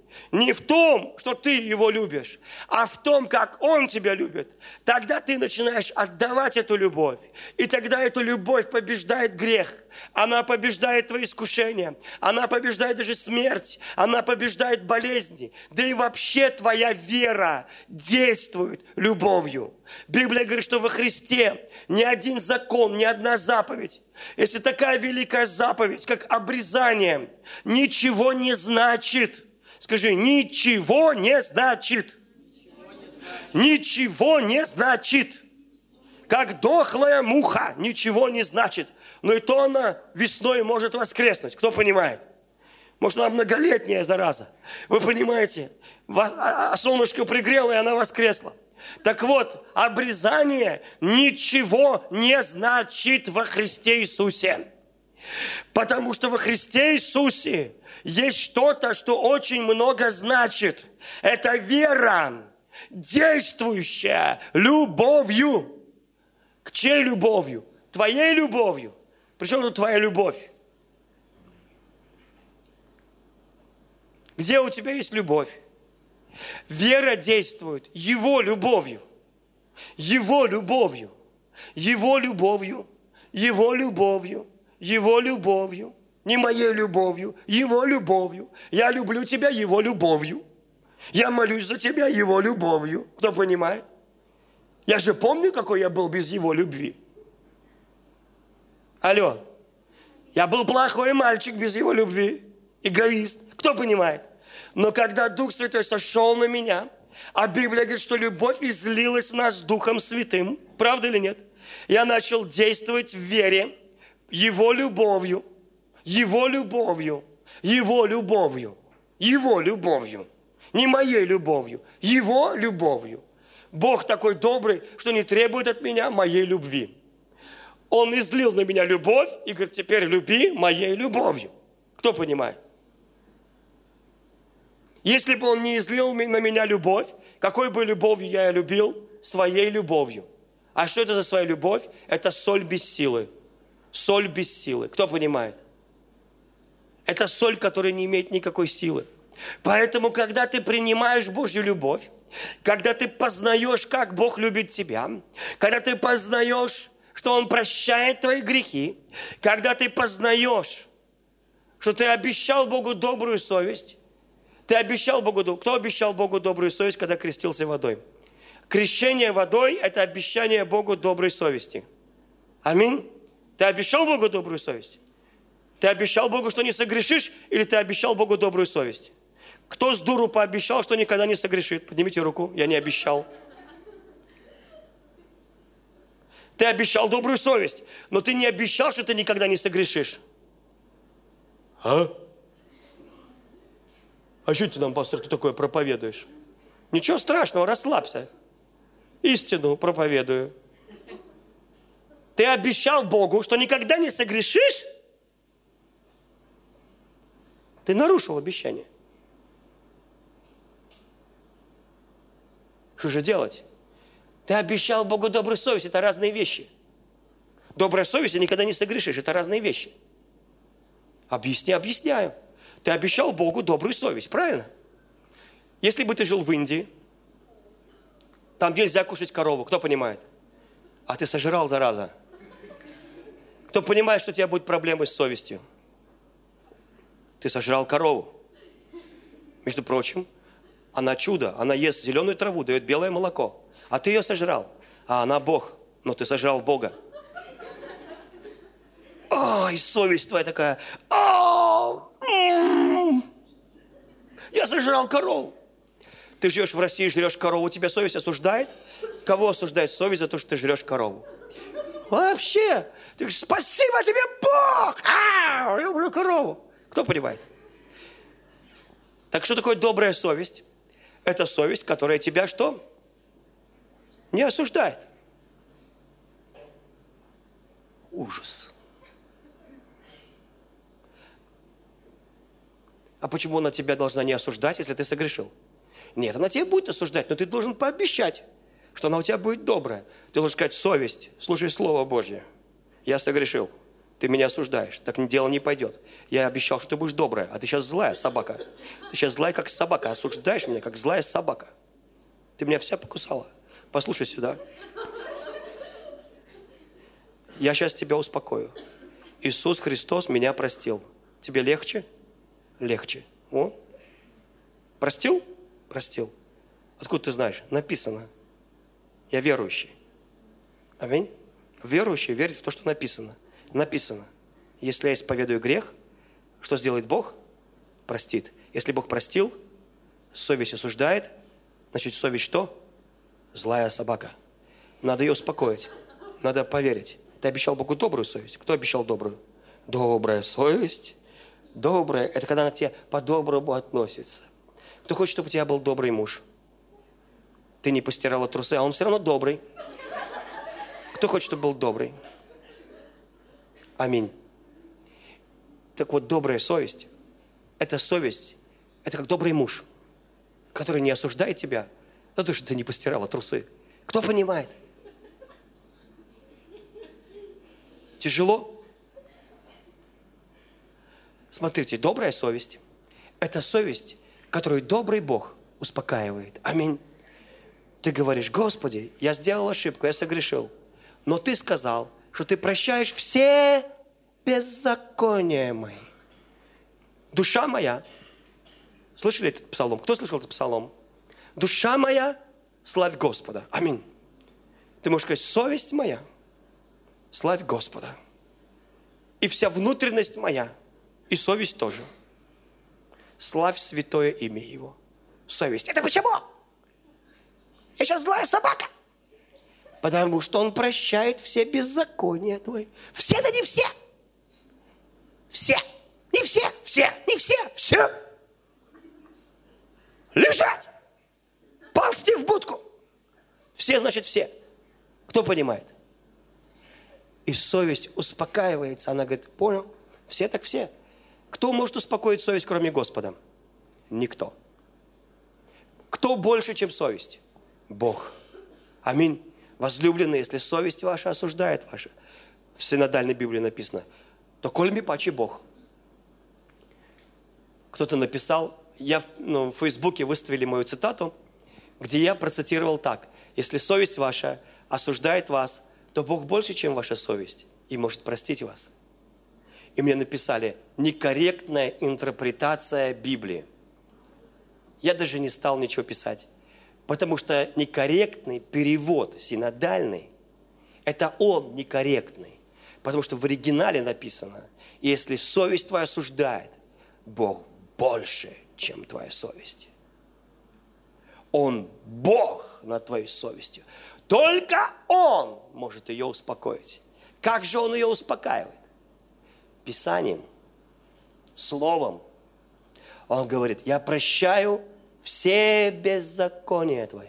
не в том, что ты его любишь, а в том, как он тебя любит, тогда ты начинаешь отдавать эту любовь. И тогда эта любовь побеждает грех. Она побеждает твои искушения. Она побеждает даже смерть. Она побеждает болезни. Да и вообще твоя вера действует любовью. Библия говорит, что во Христе ни один закон, ни одна заповедь, если такая великая заповедь, как обрезание, ничего не значит. Скажи, ничего не значит. Ничего не значит. Как дохлая муха, ничего не значит. Но и то она весной может воскреснуть. Кто понимает? Может, она многолетняя зараза. Вы понимаете? Солнышко пригрело, и она воскресла. Так вот, обрезание ничего не значит во Христе Иисусе. Потому что во Христе Иисусе есть что-то, что очень много значит. Это вера, действующая любовью. К чьей любовью? Твоей любовью. Причем тут твоя любовь? Где у тебя есть любовь? Вера действует Его любовью. Его любовью. Его любовью. Его любовью. Его любовью. Не моей любовью, Его любовью. Я люблю тебя Его любовью. Я молюсь за тебя Его любовью. Кто понимает? Я же помню, какой я был без Его любви. Алло. Я был плохой мальчик без Его любви. Эгоист. Кто понимает? Но когда Дух Святой сошел на меня, а Библия говорит, что любовь излилась в нас Духом Святым. Правда или нет? Я начал действовать в вере Его любовью. Его любовью, Его любовью, Его любовью, не моей любовью, Его любовью. Бог такой добрый, что не требует от меня моей любви. Он излил на меня любовь и говорит, теперь люби моей любовью. Кто понимает? Если бы Он не излил на меня любовь, какой бы любовью я любил? Своей любовью. А что это за своя любовь? Это соль без силы. Соль без силы. Кто понимает? Это соль, которая не имеет никакой силы. Поэтому, когда ты принимаешь Божью любовь, когда ты познаешь, как Бог любит тебя, когда ты познаешь, что Он прощает твои грехи, когда ты познаешь, что ты обещал Богу добрую совесть, ты обещал Богу, кто обещал Богу добрую совесть, когда крестился водой? Крещение водой – это обещание Богу доброй совести. Аминь. Ты обещал Богу добрую совесть? Ты обещал Богу, что не согрешишь, или ты обещал Богу добрую совесть? Кто с дуру пообещал, что никогда не согрешит? Поднимите руку, я не обещал. Ты обещал добрую совесть, но ты не обещал, что ты никогда не согрешишь. А что ты нам, пастор, ты такое проповедуешь? Ничего страшного, расслабься. Истину проповедую. Ты обещал Богу, что никогда не согрешишь? Ты нарушил обещание. Что же делать? Ты обещал Богу добрую совесть. Это разные вещи. Добрая совесть и никогда не согрешишь. Это разные вещи. Объясняю. Ты обещал Богу добрую совесть. Правильно? Если бы ты жил в Индии, там нельзя кушать корову. Кто понимает? А ты сожрал, зараза. Кто понимает, что у тебя будут проблемы с совестью? Ты сожрал корову. Между прочим, она чудо. Она ест зеленую траву, дает белое молоко. А ты ее сожрал. А она Бог. Но ты сожрал Бога. И совесть твоя такая. Я сожрал корову. Ты живешь в России, жрешь корову. Тебя совесть осуждает? Кого осуждает совесть за то, что ты жрешь корову? Вообще. Ты говоришь, спасибо тебе, Бог. Я люблю корову. Кто понимает? Так что такое добрая совесть? Это совесть, которая тебя что? Не осуждает. Ужас. А почему она тебя должна не осуждать, если ты согрешил? Нет, она тебя будет осуждать, но ты должен пообещать, что она у тебя будет добрая. Ты должен сказать, совесть, слушай Слово Божье. Я согрешил. Ты меня осуждаешь. Так дело не пойдет. Я обещал, что ты будешь добрая, а ты сейчас злая собака. Ты сейчас злая, как собака. Осуждаешь меня, как злая собака. Ты меня вся покусала. Послушай сюда. Я сейчас тебя успокою. Иисус Христос меня простил. Тебе легче? Легче. О? Простил? Простил. Откуда ты знаешь? Написано. Я верующий. Аминь. Верующий верит в то, что написано. Написано. Если я исповедую грех, что сделает Бог? Простит. Если Бог простил, совесть осуждает, значит, совесть что? Злая собака. Надо ее успокоить. Надо поверить. Ты обещал Богу добрую совесть. Кто обещал добрую? Добрая совесть. Добрая. Это когда она к тебе по-доброму относится. Кто хочет, чтобы у тебя был добрый муж? Ты не постирала трусы, а он все равно добрый. Кто хочет, чтобы был добрый? Аминь. Так вот, добрая совесть, это как добрый муж, который не осуждает тебя за то, что ты не постирала трусы. Кто понимает? Тяжело? Смотрите, добрая совесть – это совесть, которую добрый Бог успокаивает. Аминь. Ты говоришь: Господи, я сделал ошибку, я согрешил. Но Ты сказал, что Ты прощаешь все беззакония мои. Душа моя, слышали этот псалом? Кто слышал этот псалом? Душа моя, славь Господа. Аминь. Ты можешь сказать: совесть моя, славь Господа. И вся внутренность моя, и совесть тоже. Славь святое имя Его. Совесть. Это почему? Я сейчас злая собака. Потому что Он прощает все беззакония твои. Все, да не все. Все. Не все. Все. Не все. Все. Лежать. Ползти в будку. Все, значит, все. Кто понимает? И совесть успокаивается. Она говорит: понял, все так все. Кто может успокоить совесть, кроме Господа? Никто. Кто больше, чем совесть? Бог. Аминь. Возлюбленные, если совесть ваша осуждает ваша, в синодальной Библии написано, то коль ми паче Бог. Кто-то написал, в Фейсбуке выставили мою цитату, где я процитировал так: если совесть ваша осуждает вас, то Бог больше, чем ваша совесть, и может простить вас. И мне написали: некорректная интерпретация Библии. Я даже не стал ничего писать, потому что некорректный перевод синодальный, это он некорректный. Потому что в оригинале написано: если совесть твоя осуждает, Бог больше, чем твоя совесть. Он Бог над твоей совестью. Только Он может ее успокоить. Как же Он ее успокаивает? Писанием, Словом. Он говорит: я прощаю все беззакония твои.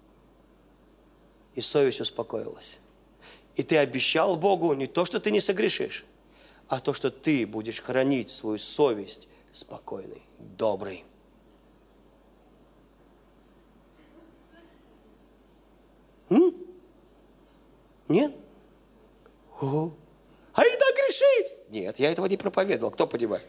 И совесть успокоилась. И ты обещал Богу не то, что ты не согрешишь, а то, что ты будешь хранить свою совесть спокойной, доброй. Нет? О, а и так грешить? Нет, я этого не проповедовал. Кто понимает?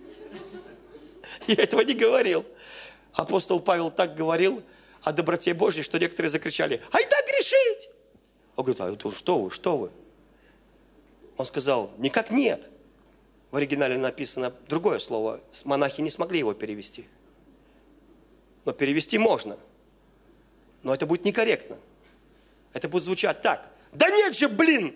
Я этого не говорил. Апостол Павел так говорил о доброте Божьей, что некоторые закричали: ай да грешить! Он говорит: а это что вы? Он сказал: никак нет. В оригинале написано другое слово. Монахи не смогли его перевести. Но перевести можно. Но это будет некорректно. Это будет звучать так: да нет же, блин!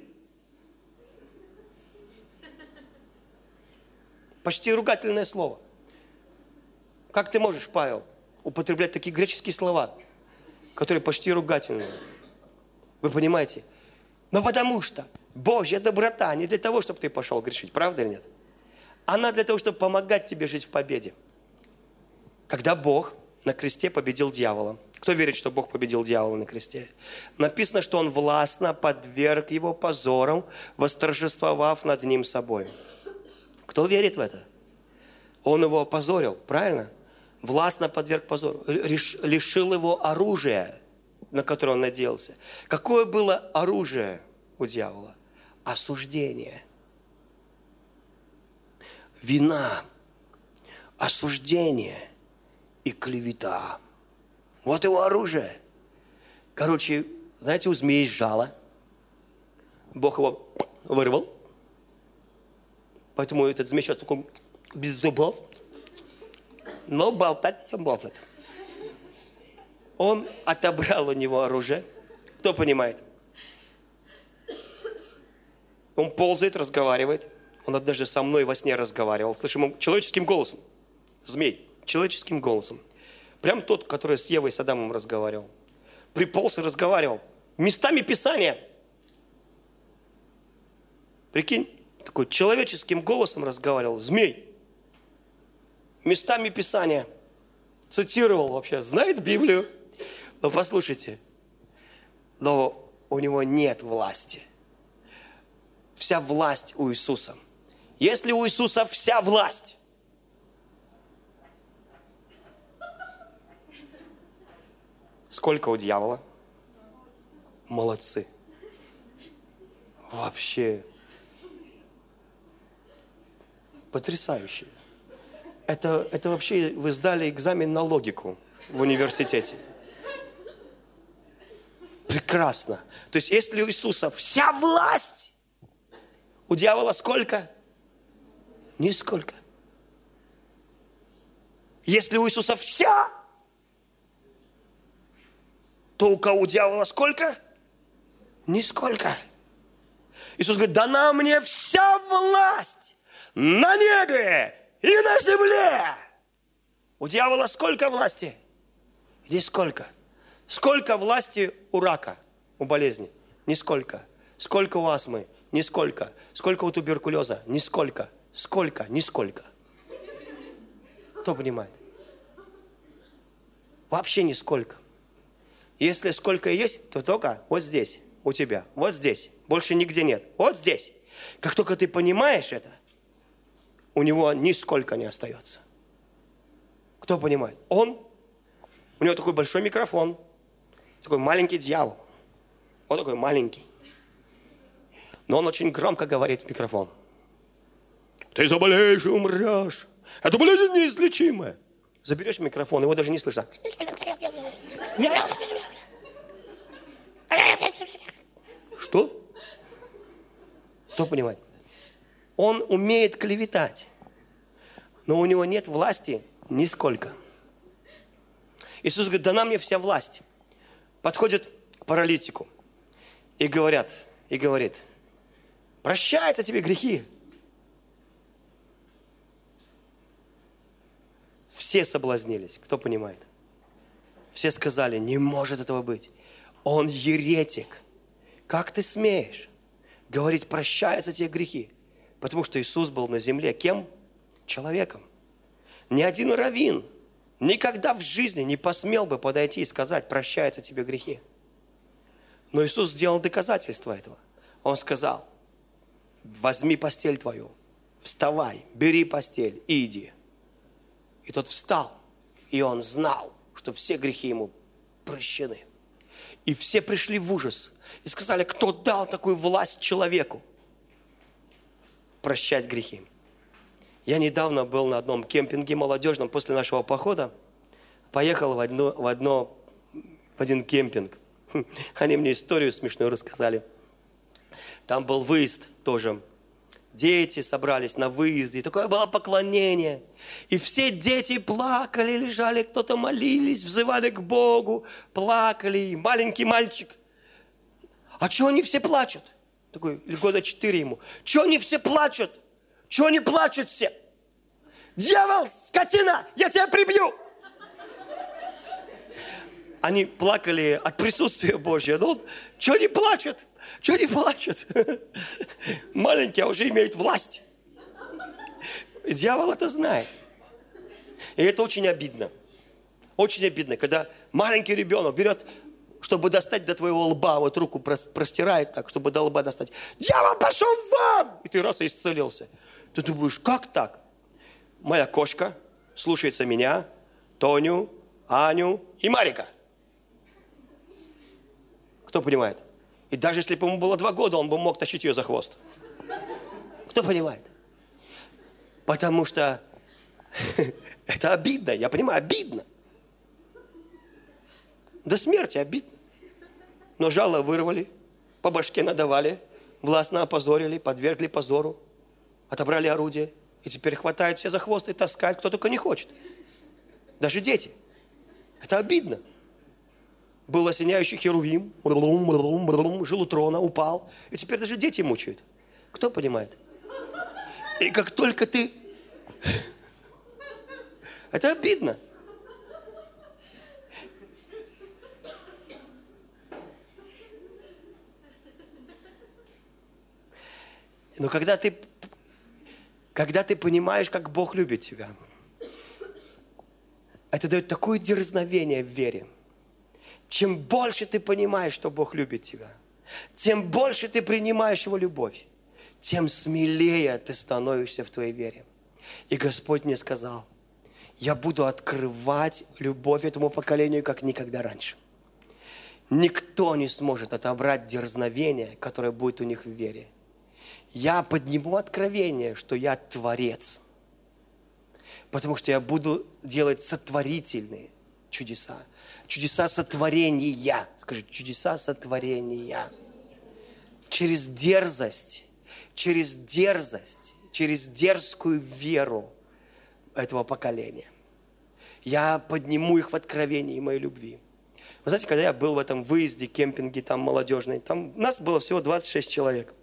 Почти ругательное слово. Как ты можешь, Павел, употреблять такие греческие слова, которые почти ругательные? Вы понимаете? Но потому что Божья доброта не для того, чтобы ты пошел грешить, правда или нет? Она для того, чтобы помогать тебе жить в победе. Когда Бог на кресте победил дьявола. Кто верит, что Бог победил дьявола на кресте? Написано, что Он властно подверг его позорам, восторжествовав над ним собой. Кто верит в это? Он его опозорил, правильно? Властно подверг позору, лишил его оружия, на которое он надеялся. Какое было оружие у дьявола? Осуждение. вина, осуждение и клевета. Вот его оружие. Короче, знаете, у змеи есть жало. Бог его вырвал. Поэтому этот змей сейчас такой болт. Но болтать он болтает. Он отобрал у него оружие. Кто понимает? Он ползает, разговаривает. Он однажды со мной во сне разговаривал. Слышим, он человеческим голосом. Змей. Человеческим голосом. Прям тот, который с Евой и с Адамом разговаривал. Приполз и разговаривал. Местами Писания. Прикинь, такой человеческим голосом разговаривал. Змей. Местами Писания. Цитировал вообще. Знает Библию. Но послушайте. Но у него нет власти. Вся власть у Иисуса. Если у Иисуса вся власть, сколько у дьявола? Молодцы. Вообще потрясающе. Это вообще вы сдали экзамен на логику в университете. Прекрасно. То есть, если у Иисуса вся власть, у дьявола сколько? Нисколько. Если у Иисуса вся, то у дьявола сколько? Нисколько. Иисус говорит, дана мне вся власть на небе и на земле. У дьявола сколько власти? Нисколько. Сколько власти у рака, у болезни? Нисколько. Сколько у астмы? Нисколько. Сколько у туберкулеза? Нисколько. Сколько? Нисколько. Кто понимает? Вообще нисколько. Если сколько есть, то только вот здесь, у тебя, вот здесь. Больше нигде нет. Вот здесь. Как только ты понимаешь это, у него нисколько не остается. Кто понимает? У него такой большой микрофон, такой маленький дьявол. Он такой маленький. Но он очень громко говорит в микрофон. Ты заболеешь и умрешь. Это болезнь неизлечимая. Заберешь микрофон, его даже не слышно. Что? Кто понимает? Он умеет клеветать, но у него нет власти нисколько. Иисус говорит, дана мне вся власть. Подходит к паралитику и говорит, прощаются тебе грехи. Все соблазнились, кто понимает? Все сказали, не может этого быть. Он еретик. Как ты смеешь говорить, прощаются тебе грехи? Потому что Иисус был на земле кем? Человеком. Ни один раввин никогда в жизни не посмел бы подойти и сказать, прощаются тебе грехи. Но Иисус сделал доказательство этого. Он сказал, возьми постель твою, вставай, бери постель и иди. И тот встал, и он знал, что все грехи ему прощены. И все пришли в ужас и сказали, кто дал такую власть человеку прощать грехи. Я недавно был на одном кемпинге молодежном после нашего похода. Поехал в один кемпинг. Они мне историю смешную рассказали. Там был выезд тоже. Дети собрались на выезде. Такое было поклонение. И все дети плакали, лежали, кто-то молились, взывали к Богу, плакали. И маленький мальчик. А чего они все плачут? Такой, года 4 ему. Чего они все плачут? Чего они плачут все? Дьявол, скотина, я тебя прибью! Они плакали от присутствия Божьего. Ну, чего они плачут? Чего они плачут? Маленький, а уже имеет власть. И дьявол это знает. И это очень обидно. Очень обидно, когда маленький ребенок берет, чтобы достать до твоего лба, вот руку простирает так, чтобы до лба достать. Дьявол, пошел вон! И ты раз и исцелился. Ты думаешь, как так? Моя кошка слушается меня, Тоню, Аню и Марика. Кто понимает? И даже если бы ему было 2 года, он бы мог тащить ее за хвост. Кто понимает? Потому что это обидно, я понимаю, обидно. До смерти обидно. Но жало вырвали, по башке надавали, властно опозорили, подвергли позору, отобрали орудие. И теперь хватает все за хвост и таскает, кто только не хочет. Даже дети. Это обидно. Был осеняющий херувим, жил у трона, упал. И теперь даже дети мучают. Кто понимает? И как только ты... Это обидно. Но когда ты понимаешь, как Бог любит тебя, это дает такое дерзновение в вере. Чем больше ты понимаешь, что Бог любит тебя, тем больше ты принимаешь Его любовь, тем смелее ты становишься в твоей вере. И Господь мне сказал, я буду открывать любовь этому поколению, как никогда раньше. Никто не сможет отобрать дерзновение, которое будет у них в вере. Я подниму откровение, что я творец. Потому что я буду делать сотворительные чудеса. Чудеса сотворения. Скажи, чудеса сотворения. Через дерзость, через дерзкую веру этого поколения. Я подниму их в откровении моей любви. Вы знаете, когда я был в этом выезде, кемпинге, там молодежный, там нас было всего 26 человек.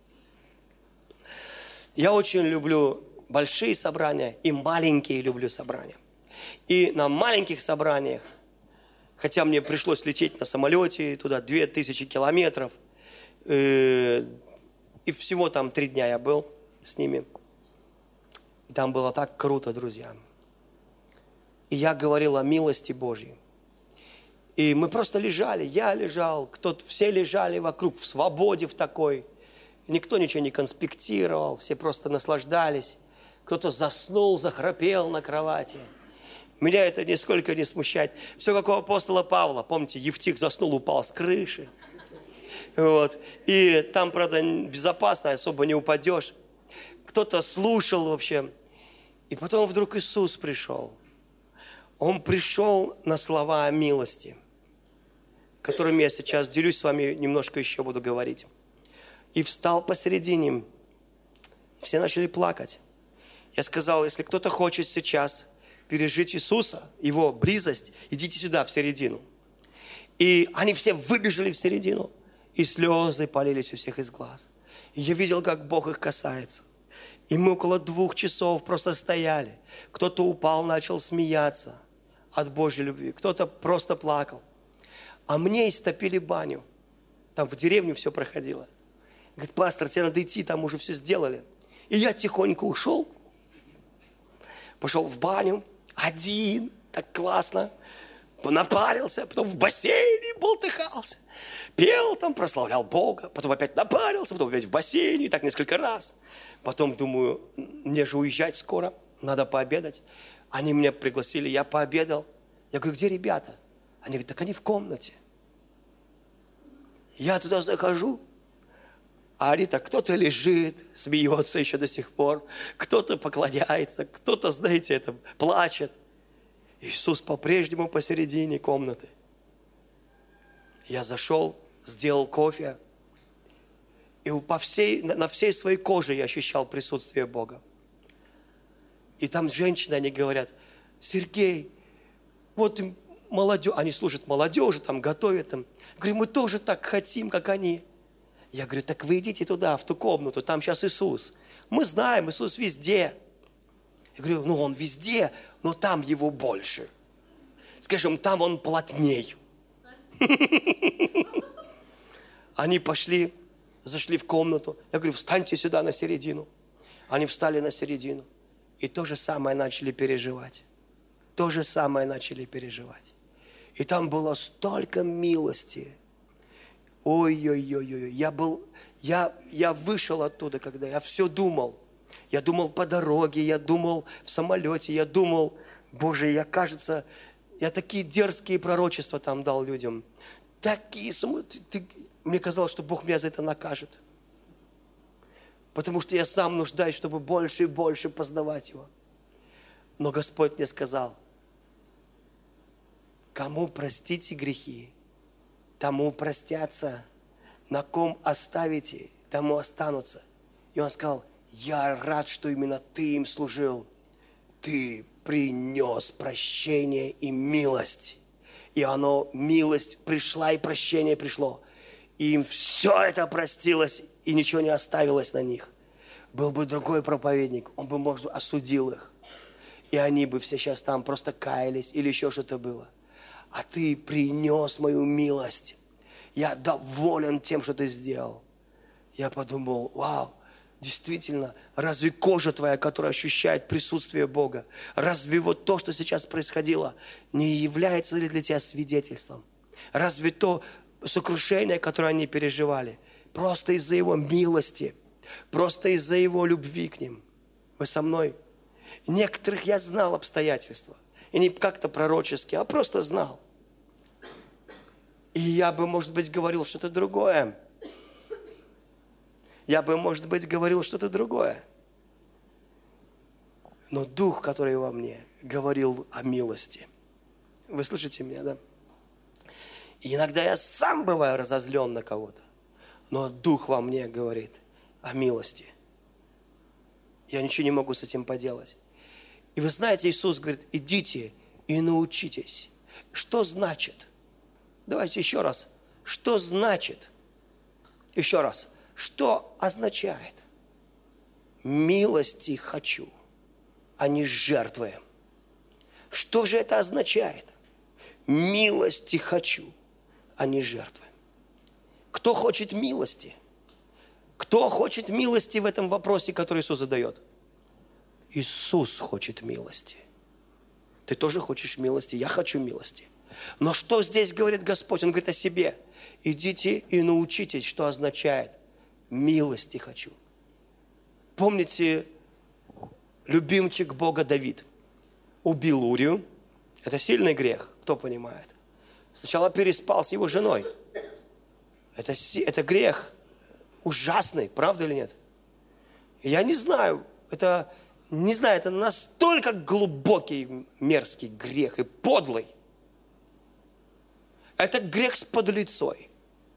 Я очень люблю большие собрания и маленькие люблю собрания. И на маленьких собраниях, хотя мне пришлось лететь на самолете туда 2000 километров, и всего там 3 дня я был с ними. И там было так круто, друзья. И я говорил о милости Божьей. И мы просто лежали, я лежал, все лежали вокруг в свободе в такой. Никто ничего не конспектировал, все просто наслаждались. Кто-то заснул, захрапел на кровати. Меня это нисколько не смущает. Все как у апостола Павла. Помните, Евтих заснул, упал с крыши. Вот. И там, правда, безопасно, особо не упадешь. Кто-то слушал вообще. И потом вдруг Иисус пришел. Он пришел на слова о милости, которыми я сейчас делюсь с вами, немножко еще буду говорить. И встал посередине. Все начали плакать. Я сказал, если кто-то хочет сейчас пережить Иисуса, Его близость, идите сюда, в середину. И они все выбежали в середину, и слезы полились у всех из глаз. И я видел, как Бог их касается. И мы около 2 часов просто стояли. Кто-то упал, начал смеяться от Божьей любви. Кто-то просто плакал. А мне истопили баню. Там в деревне все проходило. Говорит, пастор, тебе надо идти, там уже все сделали. И я тихонько ушел. Пошел в баню. Один. Так классно. Напарился. Потом в бассейне болтыхался. Пел там, прославлял Бога. Потом опять напарился. Потом опять в бассейне. И так несколько раз. Потом думаю, мне же уезжать скоро. Надо пообедать. Они меня пригласили. Я пообедал. Я говорю, где ребята? Они говорят, так они в комнате. Я туда захожу. А они так, кто-то лежит, смеется еще до сих пор, кто-то поклоняется, кто-то, знаете, это плачет. Иисус по-прежнему посередине комнаты. Я зашел, сделал кофе, и на всей своей коже я ощущал присутствие Бога. И там женщины, они говорят, Сергей, вот молодежь, они служат молодежи, там готовят, там. Говорю, мы тоже так хотим, как они. Я говорю, так вы идите туда, в ту комнату, там сейчас Иисус. Мы знаем, Иисус везде. Я говорю, ну Он везде, но там Его больше. Скажем, там Он плотней. Они пошли, зашли в комнату. Я говорю, встаньте сюда на середину. Они встали на середину. И то же самое начали переживать. То же самое начали переживать. И там было столько милости. Ой-ой-ой-ой. Я вышел оттуда, когда я все думал. Я думал по дороге, я думал в самолете, я думал, Боже, я такие дерзкие пророчества там дал людям. Мне казалось, что Бог меня за это накажет. потому что я сам нуждаюсь, чтобы больше и больше познавать Его. Но Господь мне сказал, кому простите грехи, тому простятся, на ком оставите, тому останутся. И Он сказал, я рад, что именно ты им служил. Ты принес прощение и милость. И оно, милость пришла и прощение пришло. И им все это простилось, и ничего не оставилось на них. Был бы другой проповедник, он бы, может, осудил их. И они бы все сейчас там просто каялись, или еще что-то было. А ты принес мою милость. Я доволен тем, что ты сделал. Я подумал, вау, действительно, разве кожа твоя, которая ощущает присутствие Бога, разве вот то, что сейчас происходило, не является ли для тебя свидетельством? Разве то сокрушение, которое они переживали, просто из-за Его милости, просто из-за Его любви к ним? Вы со мной? Некоторых я знал обстоятельства. И не как-то пророчески, а просто знал. И я бы, может быть, говорил что-то другое. Я бы, может быть, говорил что-то другое. Но Дух, который во мне, говорил о милости. Вы слышите меня, да? И иногда я сам бываю разозлен на кого-то. Но Дух во мне говорит о милости. Я ничего не могу с этим поделать. И вы знаете, Иисус говорит, идите и научитесь. Что значит? Давайте еще раз. Что значит? Еще раз. Что означает? Милости хочу, а не жертвы. Что же это означает? Милости хочу, а не жертвы. Кто хочет милости? Кто хочет милости в этом вопросе, который Иисус задает? Иисус хочет милости. Ты тоже хочешь милости, я хочу милости. Но что здесь говорит Господь? Он говорит о себе. Идите и научитесь, что означает милости хочу. Помните, любимчик Бога Давид убил Урию. Это сильный грех, кто понимает? Сначала переспал с его женой. Это грех ужасный, правда или нет? Я не знаю, это настолько глубокий, мерзкий грех и подлый. Это грех с подлецой.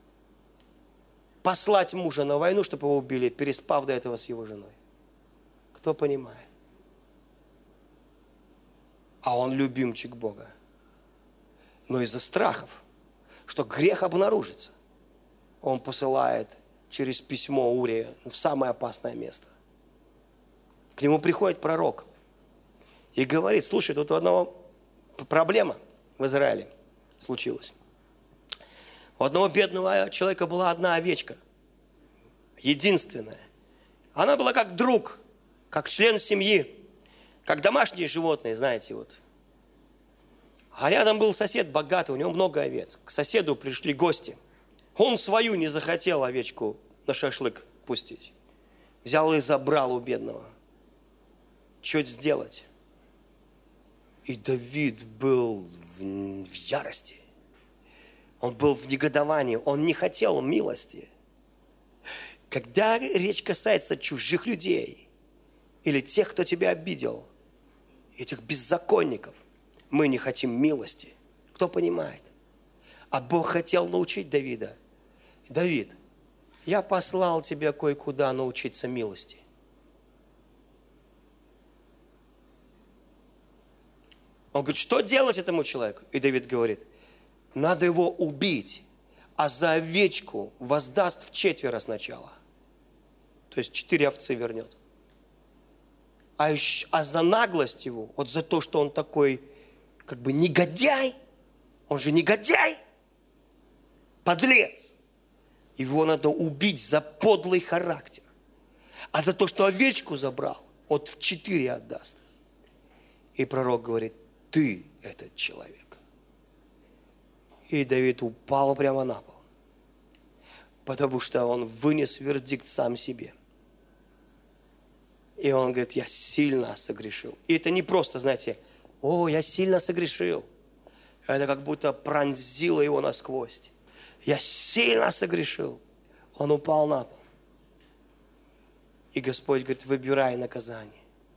Послать мужа на войну, чтобы его убили, переспав до этого с его женой. Кто понимает? А он любимчик Бога. Но из-за страхов, что грех обнаружится, он посылает через письмо Урия в самое опасное место. К нему приходит пророк и говорит, слушай, тут у одного проблема в Израиле случилась. У одного бедного человека была одна овечка, единственная. Она была как друг, как член семьи, как домашние животные, знаете, вот. А рядом был сосед богатый, у него много овец. К соседу пришли гости. Он свою не захотел овечку на шашлык пустить. Взял и забрал у бедного. Что сделать? И Давид был в ярости. Он был в негодовании. Он не хотел милости. Когда речь касается чужих людей или тех, кто тебя обидел, этих беззаконников, мы не хотим милости. Кто понимает? А Бог хотел научить Давида. Давид, я послал тебя кое-куда научиться милости. Он говорит, что делать этому человеку? И Давид говорит, надо его убить, а за овечку воздаст вчетверо сначала. То есть 4 овцы вернет. А за наглость его, вот за то, что он такой, как бы негодяй, он же негодяй, подлец. Его надо убить за подлый характер. А за то, что овечку забрал, вот в 4 отдаст. И пророк говорит, ты этот человек. И Давид упал прямо на пол. Потому что он вынес вердикт сам себе. И он говорит, я сильно согрешил. И это не просто, знаете, я сильно согрешил. Это как будто пронзило его насквозь. Я сильно согрешил. Он упал на пол. И Господь говорит, выбирай наказание.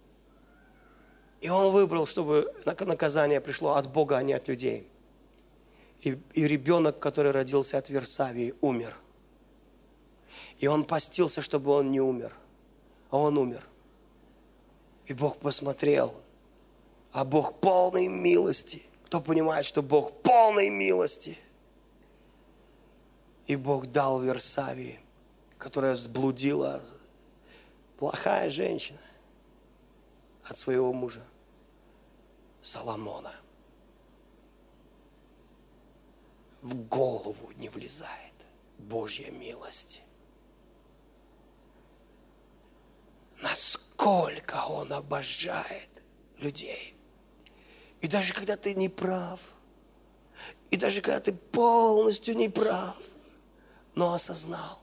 И он выбрал, чтобы наказание пришло от Бога, а не от людей. И ребенок, который родился от Версавии, умер. И он постился, чтобы он не умер. А он умер. И Бог посмотрел. А Бог полной милости. Кто понимает, что Бог полной милости? И Бог дал Версавии, которая сблудила, плохая женщина, от своего мужа, Соломона. В голову не влезает Божья милость. Насколько Он обожает людей. И даже когда ты не прав, и даже когда ты полностью не прав, но осознал,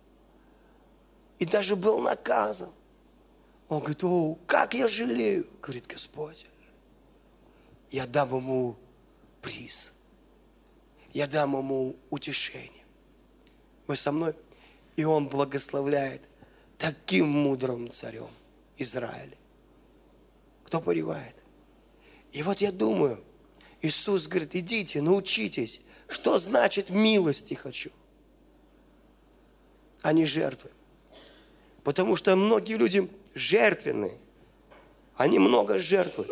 и даже был наказан, он говорит, о, как я жалею, говорит Господь. Я дам ему приз. Я дам ему утешение. Вы со мной? И он благословляет таким мудрым царем Израиля. Кто понимает? И вот я думаю, Иисус говорит, идите, научитесь, что значит милости хочу, а не жертвы. Потому что многие люди жертвенные, они много жертвуют,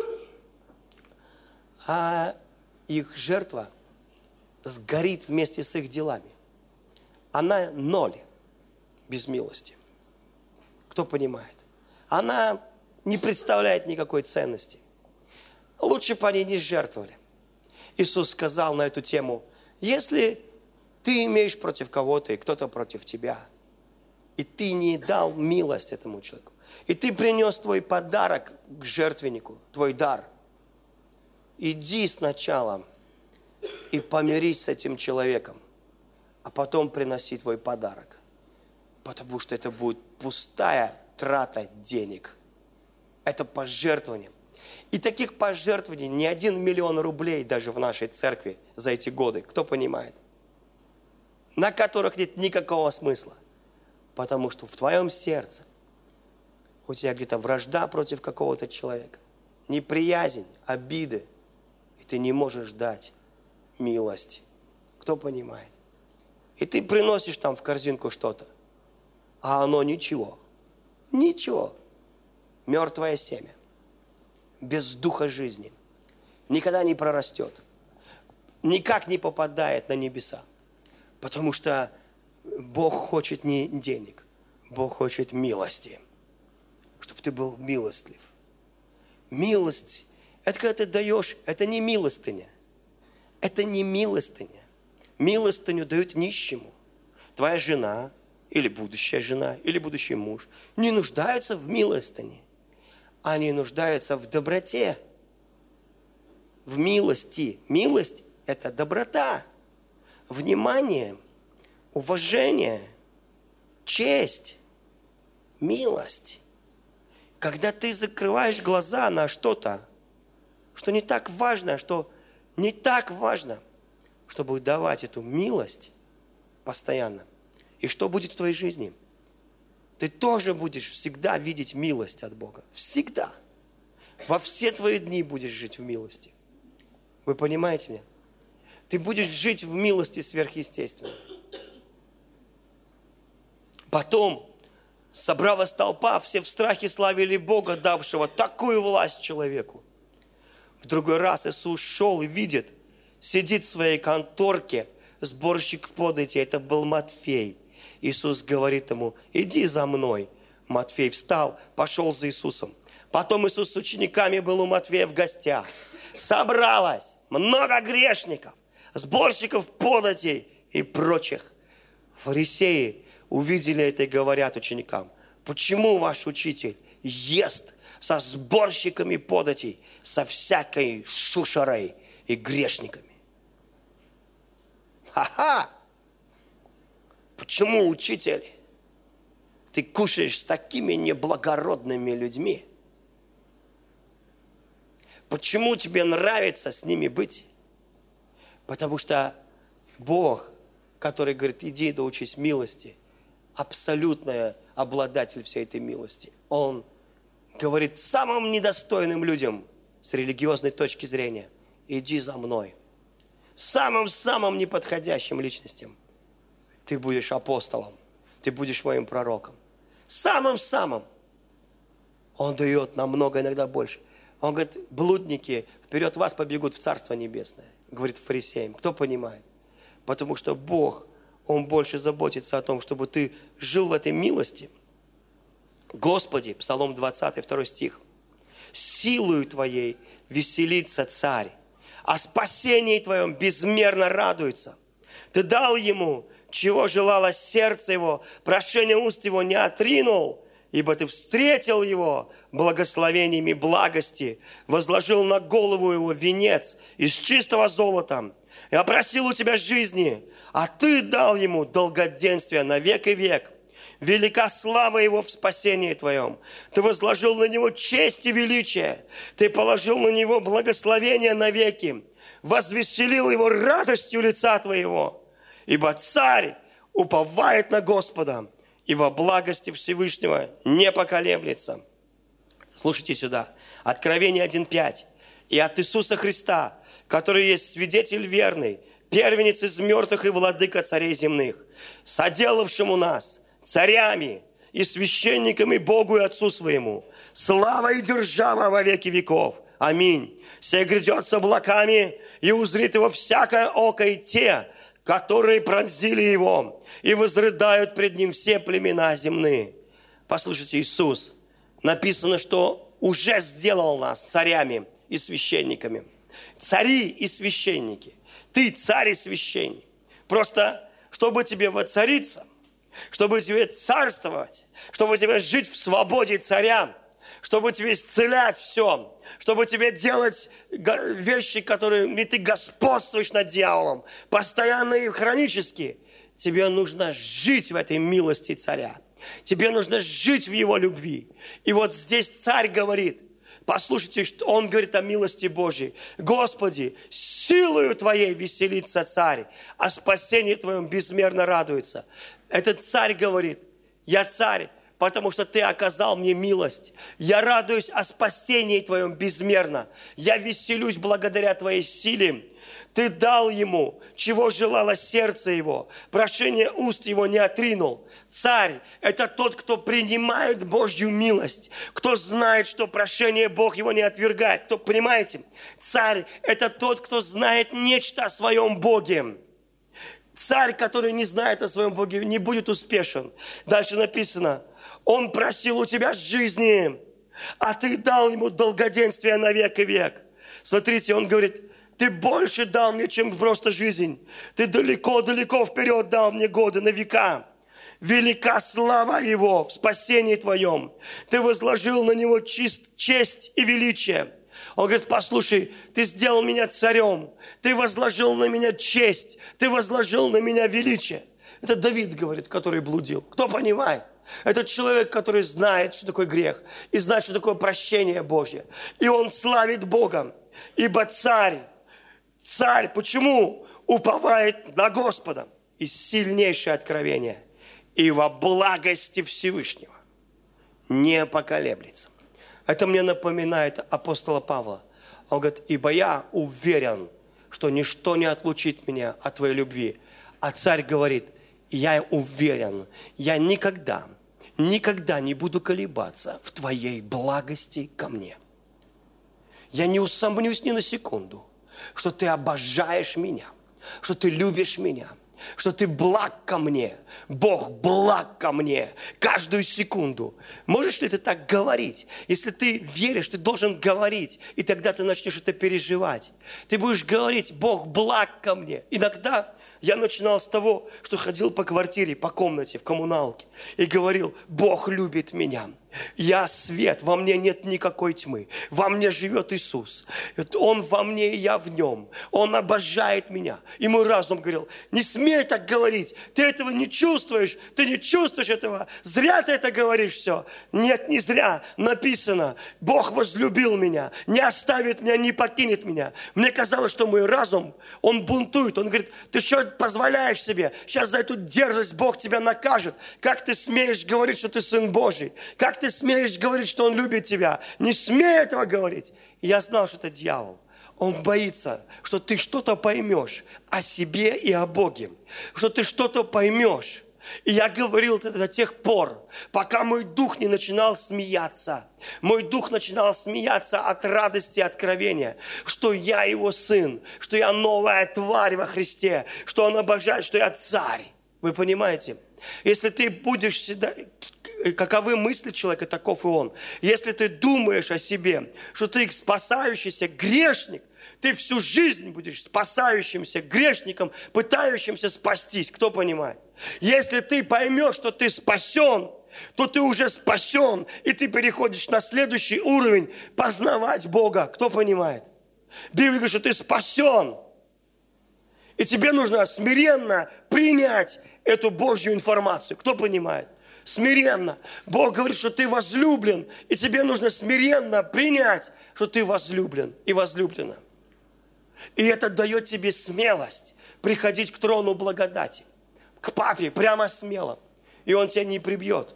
а их жертва сгорит вместе с их делами. Она ноль без милости. Кто понимает? Она не представляет никакой ценности. Лучше бы они не жертвовали. Иисус сказал на эту тему, если ты имеешь против кого-то, и кто-то против тебя, и ты не дал милость этому человеку, и ты принес твой подарок к жертвеннику, твой дар, иди сначала и помирись с этим человеком, а потом приноси твой подарок. Потому что это будет пустая трата денег. Это пожертвование. И таких пожертвований не 1 миллион рублей даже в нашей церкви за эти годы. Кто понимает? На которых нет никакого смысла. Потому что в твоем сердце у тебя где-то вражда против какого-то человека. Неприязнь, обиды. И ты не можешь дать милость. Кто понимает? И ты приносишь там в корзинку что-то. А оно ничего. Ничего. Мертвое семя. Без духа жизни. Никогда не прорастет. Никак не попадает на небеса. Потому что Бог хочет не денег. Бог хочет милости. Чтобы ты был милостлив. Милость. Это когда ты даешь, это не милостыня. Это не милостыня. Милостыню дают нищему. Твоя жена, или будущая жена, или будущий муж не нуждаются в милостыне. Они нуждаются в доброте, в милости. Милость – это доброта, внимание, уважение, честь, милость. Когда ты закрываешь глаза на что-то, что не так важно, что не так важно, чтобы давать эту милость постоянно. И что будет в твоей жизни? Ты тоже будешь всегда видеть милость от Бога. Всегда. Во все твои дни будешь жить в милости. Вы понимаете меня? Ты будешь жить в милости сверхъестественной. Потом, собралась толпа, все в страхе славили Бога, давшего такую власть человеку. В другой раз Иисус шел и видит, сидит в своей конторке сборщик подати, это был Матфей. Иисус говорит ему, иди за мной. Матфей встал, пошел за Иисусом. Потом Иисус с учениками был у Матфея в гостях. Собралось много грешников, сборщиков податей и прочих. Фарисеи увидели это и говорят ученикам, почему ваш учитель ест со сборщиками податей, со всякой шушерой и грешниками? Ха-ха! Почему, учитель, ты кушаешь с такими неблагородными людьми? Почему тебе нравится с ними быть? Потому что Бог, который говорит, иди да учись милости, абсолютное обладатель всей этой милости. Он говорит самым недостойным людям с религиозной точки зрения: иди за мной. Самым-самым неподходящим личностям: ты будешь апостолом, ты будешь моим пророком. Самым-самым. Он дает намного, иногда больше. Он говорит: блудники вперед вас побегут в Царство Небесное. Говорит фарисеям. Кто понимает? Потому что Бог, Он больше заботится о том, чтобы ты жил в этой милости. Господи, Псалом 20, 2 стих. Силою Твоей веселится царь, о спасении Твоем безмерно радуется. Ты дал ему, чего желало сердце его, прошение уст его не отринул, ибо Ты встретил его благословениями благости, возложил на голову его венец из чистого золота и опросил у Тебя жизни, а Ты дал ему долгоденствие на век и век. Велика слава его в спасении Твоем. Ты возложил на него честь и величие. Ты положил на него благословение навеки. Возвеселил его радостью лица Твоего. Ибо царь уповает на Господа, и во благости Всевышнего не поколеблется. Слушайте сюда. Откровение 1:5. И от Иисуса Христа, который есть свидетель верный, первенец из мертвых и владыка царей земных, соделавшему нас царями и священниками Богу и Отцу своему, слава и держава во веки веков. Аминь. Сей грядет с облаками, и узрит его всякое око, и те, которые пронзили его, и возрыдают пред ним все племена земные. Послушайте, Иисус, написано, что уже сделал нас царями и священниками. Цари и священники. Ты царь и священник. Просто, чтобы тебе воцариться, чтобы тебе царствовать, чтобы тебе жить в свободе царя, чтобы тебе исцелять все, чтобы тебе делать вещи, которыми ты господствуешь над дьяволом, постоянно и хронически. Тебе нужно жить в этой милости царя. Тебе нужно жить в его любви. И вот здесь царь говорит, послушайте, что он говорит о милости Божьей. Господи, силою Твоей веселится царь, о спасении Твоем безмерно радуется. Этот царь говорит: я царь, потому что Ты оказал мне милость. Я радуюсь о спасении Твоем безмерно. Я веселюсь благодаря Твоей силе. Ты дал ему, чего желало сердце его. Прошение уст его не отринул. Царь – это тот, кто принимает Божью милость, кто знает, что прошение Бог его не отвергает. Кто, понимаете? Царь – это тот, кто знает нечто о своем Боге. Царь, который не знает о своем Боге, не будет успешен. Дальше написано: он просил у тебя жизни, а ты дал ему долгоденствие на век и век. Смотрите, он говорит: ты больше дал мне, чем просто жизнь. Ты далеко-далеко вперед дал мне годы на века. Велика слава его в спасении твоем. Ты возложил на него честь и величие. Он говорит: послушай, ты сделал меня царем, ты возложил на меня честь, ты возложил на меня величие. Это Давид говорит, который блудил. Кто понимает? Это человек, который знает, что такое грех, и знает, что такое прощение Божье. И он славит Бога, ибо царь, почему? Уповает на Господа. И сильнейшее откровение. И во благости Всевышнего не поколеблется. Это мне напоминает апостола Павла. Он говорит: ибо я уверен, что ничто не отлучит меня от твоей любви. А царь говорит: я уверен, я никогда не буду колебаться в твоей благости ко мне. Я не усомнюсь ни на секунду, что ты обожаешь меня, что ты любишь меня, что ты благ ко мне. Бог благ ко мне каждую секунду. Можешь ли ты так говорить? Если ты веришь, ты должен говорить, и тогда ты начнешь это переживать. Ты будешь говорить: Бог благ ко мне. Иногда я начинал с того, что ходил по квартире, по комнате, в коммуналке и говорил: Бог любит меня. Я свет, во мне нет никакой тьмы. Во мне живет Иисус. Он во мне, и я в нем. Он обожает меня. И мой разум говорил, не смей так говорить. Ты этого не чувствуешь. Ты не чувствуешь этого. Зря ты это говоришь все. Нет, не зря. Написано, Бог возлюбил меня. Не оставит меня, не покинет меня. Мне казалось, что мой разум, он бунтует. Он говорит, ты что позволяешь себе? Сейчас за эту дерзость Бог тебя накажет. Как ты смеешь говорить, что ты Сын Божий? Как ты смеешь говорить, что Он любит тебя? Не смей этого говорить. И я знал, что это дьявол. Он боится, что ты что-то поймешь о себе и о Боге. Что ты что-то поймешь. И я говорил это до тех пор, пока мой дух не начинал смеяться. Мой дух начинал смеяться от радости и откровения, что я Его сын, что я новая тварь во Христе, что Он обожает, что я царь. Вы понимаете? Если ты будешь всегда... Каковы мысли человека, таков и он. Если ты думаешь о себе, что ты спасающийся грешник, ты всю жизнь будешь спасающимся грешником, пытающимся спастись. Кто понимает? Если ты поймешь, что ты спасен, то ты уже спасен, и ты переходишь на следующий уровень познавать Бога. Кто понимает? Библия говорит, что ты спасен. И тебе нужно смиренно принять эту Божью информацию. Кто понимает? Смиренно. Бог говорит, что ты возлюблен, и тебе нужно смиренно принять, что ты возлюблен и возлюблена. И это дает тебе смелость приходить к трону благодати, к папе прямо смело, и он тебя не прибьет.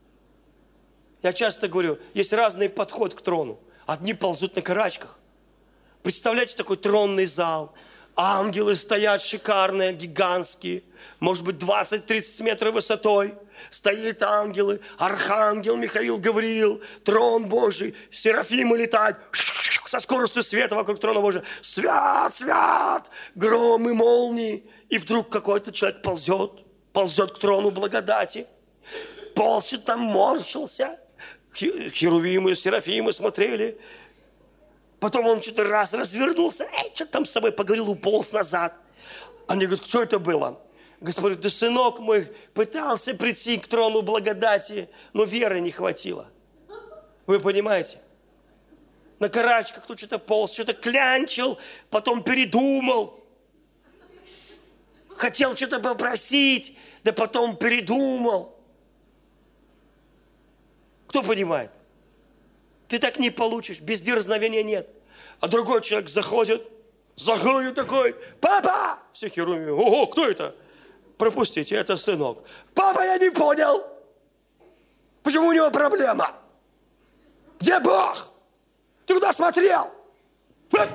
Я часто говорю, есть разный подход к трону. Одни ползут на карачках. Представляете такой тронный зал, ангелы стоят шикарные, гигантские, может быть 20-30 метров высотой. Стоят ангелы, архангел Михаил Гавриил, трон Божий, серафимы летают со скоростью света вокруг трона Божия. Свят, свят, гром и молнии. И вдруг какой-то человек ползет к трону благодати. Ползет там, морщился. Херувимы, серафимы смотрели. Потом он что-то раз развернулся, что-то там с собой поговорил, уполз назад. Они говорят, что это было? Господь говорит, да сынок мой пытался прийти к трону благодати, но веры не хватило. Вы понимаете? На карачках тут что-то полз, что-то клянчил, потом передумал. Хотел что-то попросить, да потом передумал. Кто понимает? Ты так не получишь, без дерзновения нет. А другой человек заходит такой, папа! Все херувимы, ого, кто это? Пропустите, это сынок. Папа, я не понял. Почему у него проблема? Где Бог? Ты куда смотрел? Вот.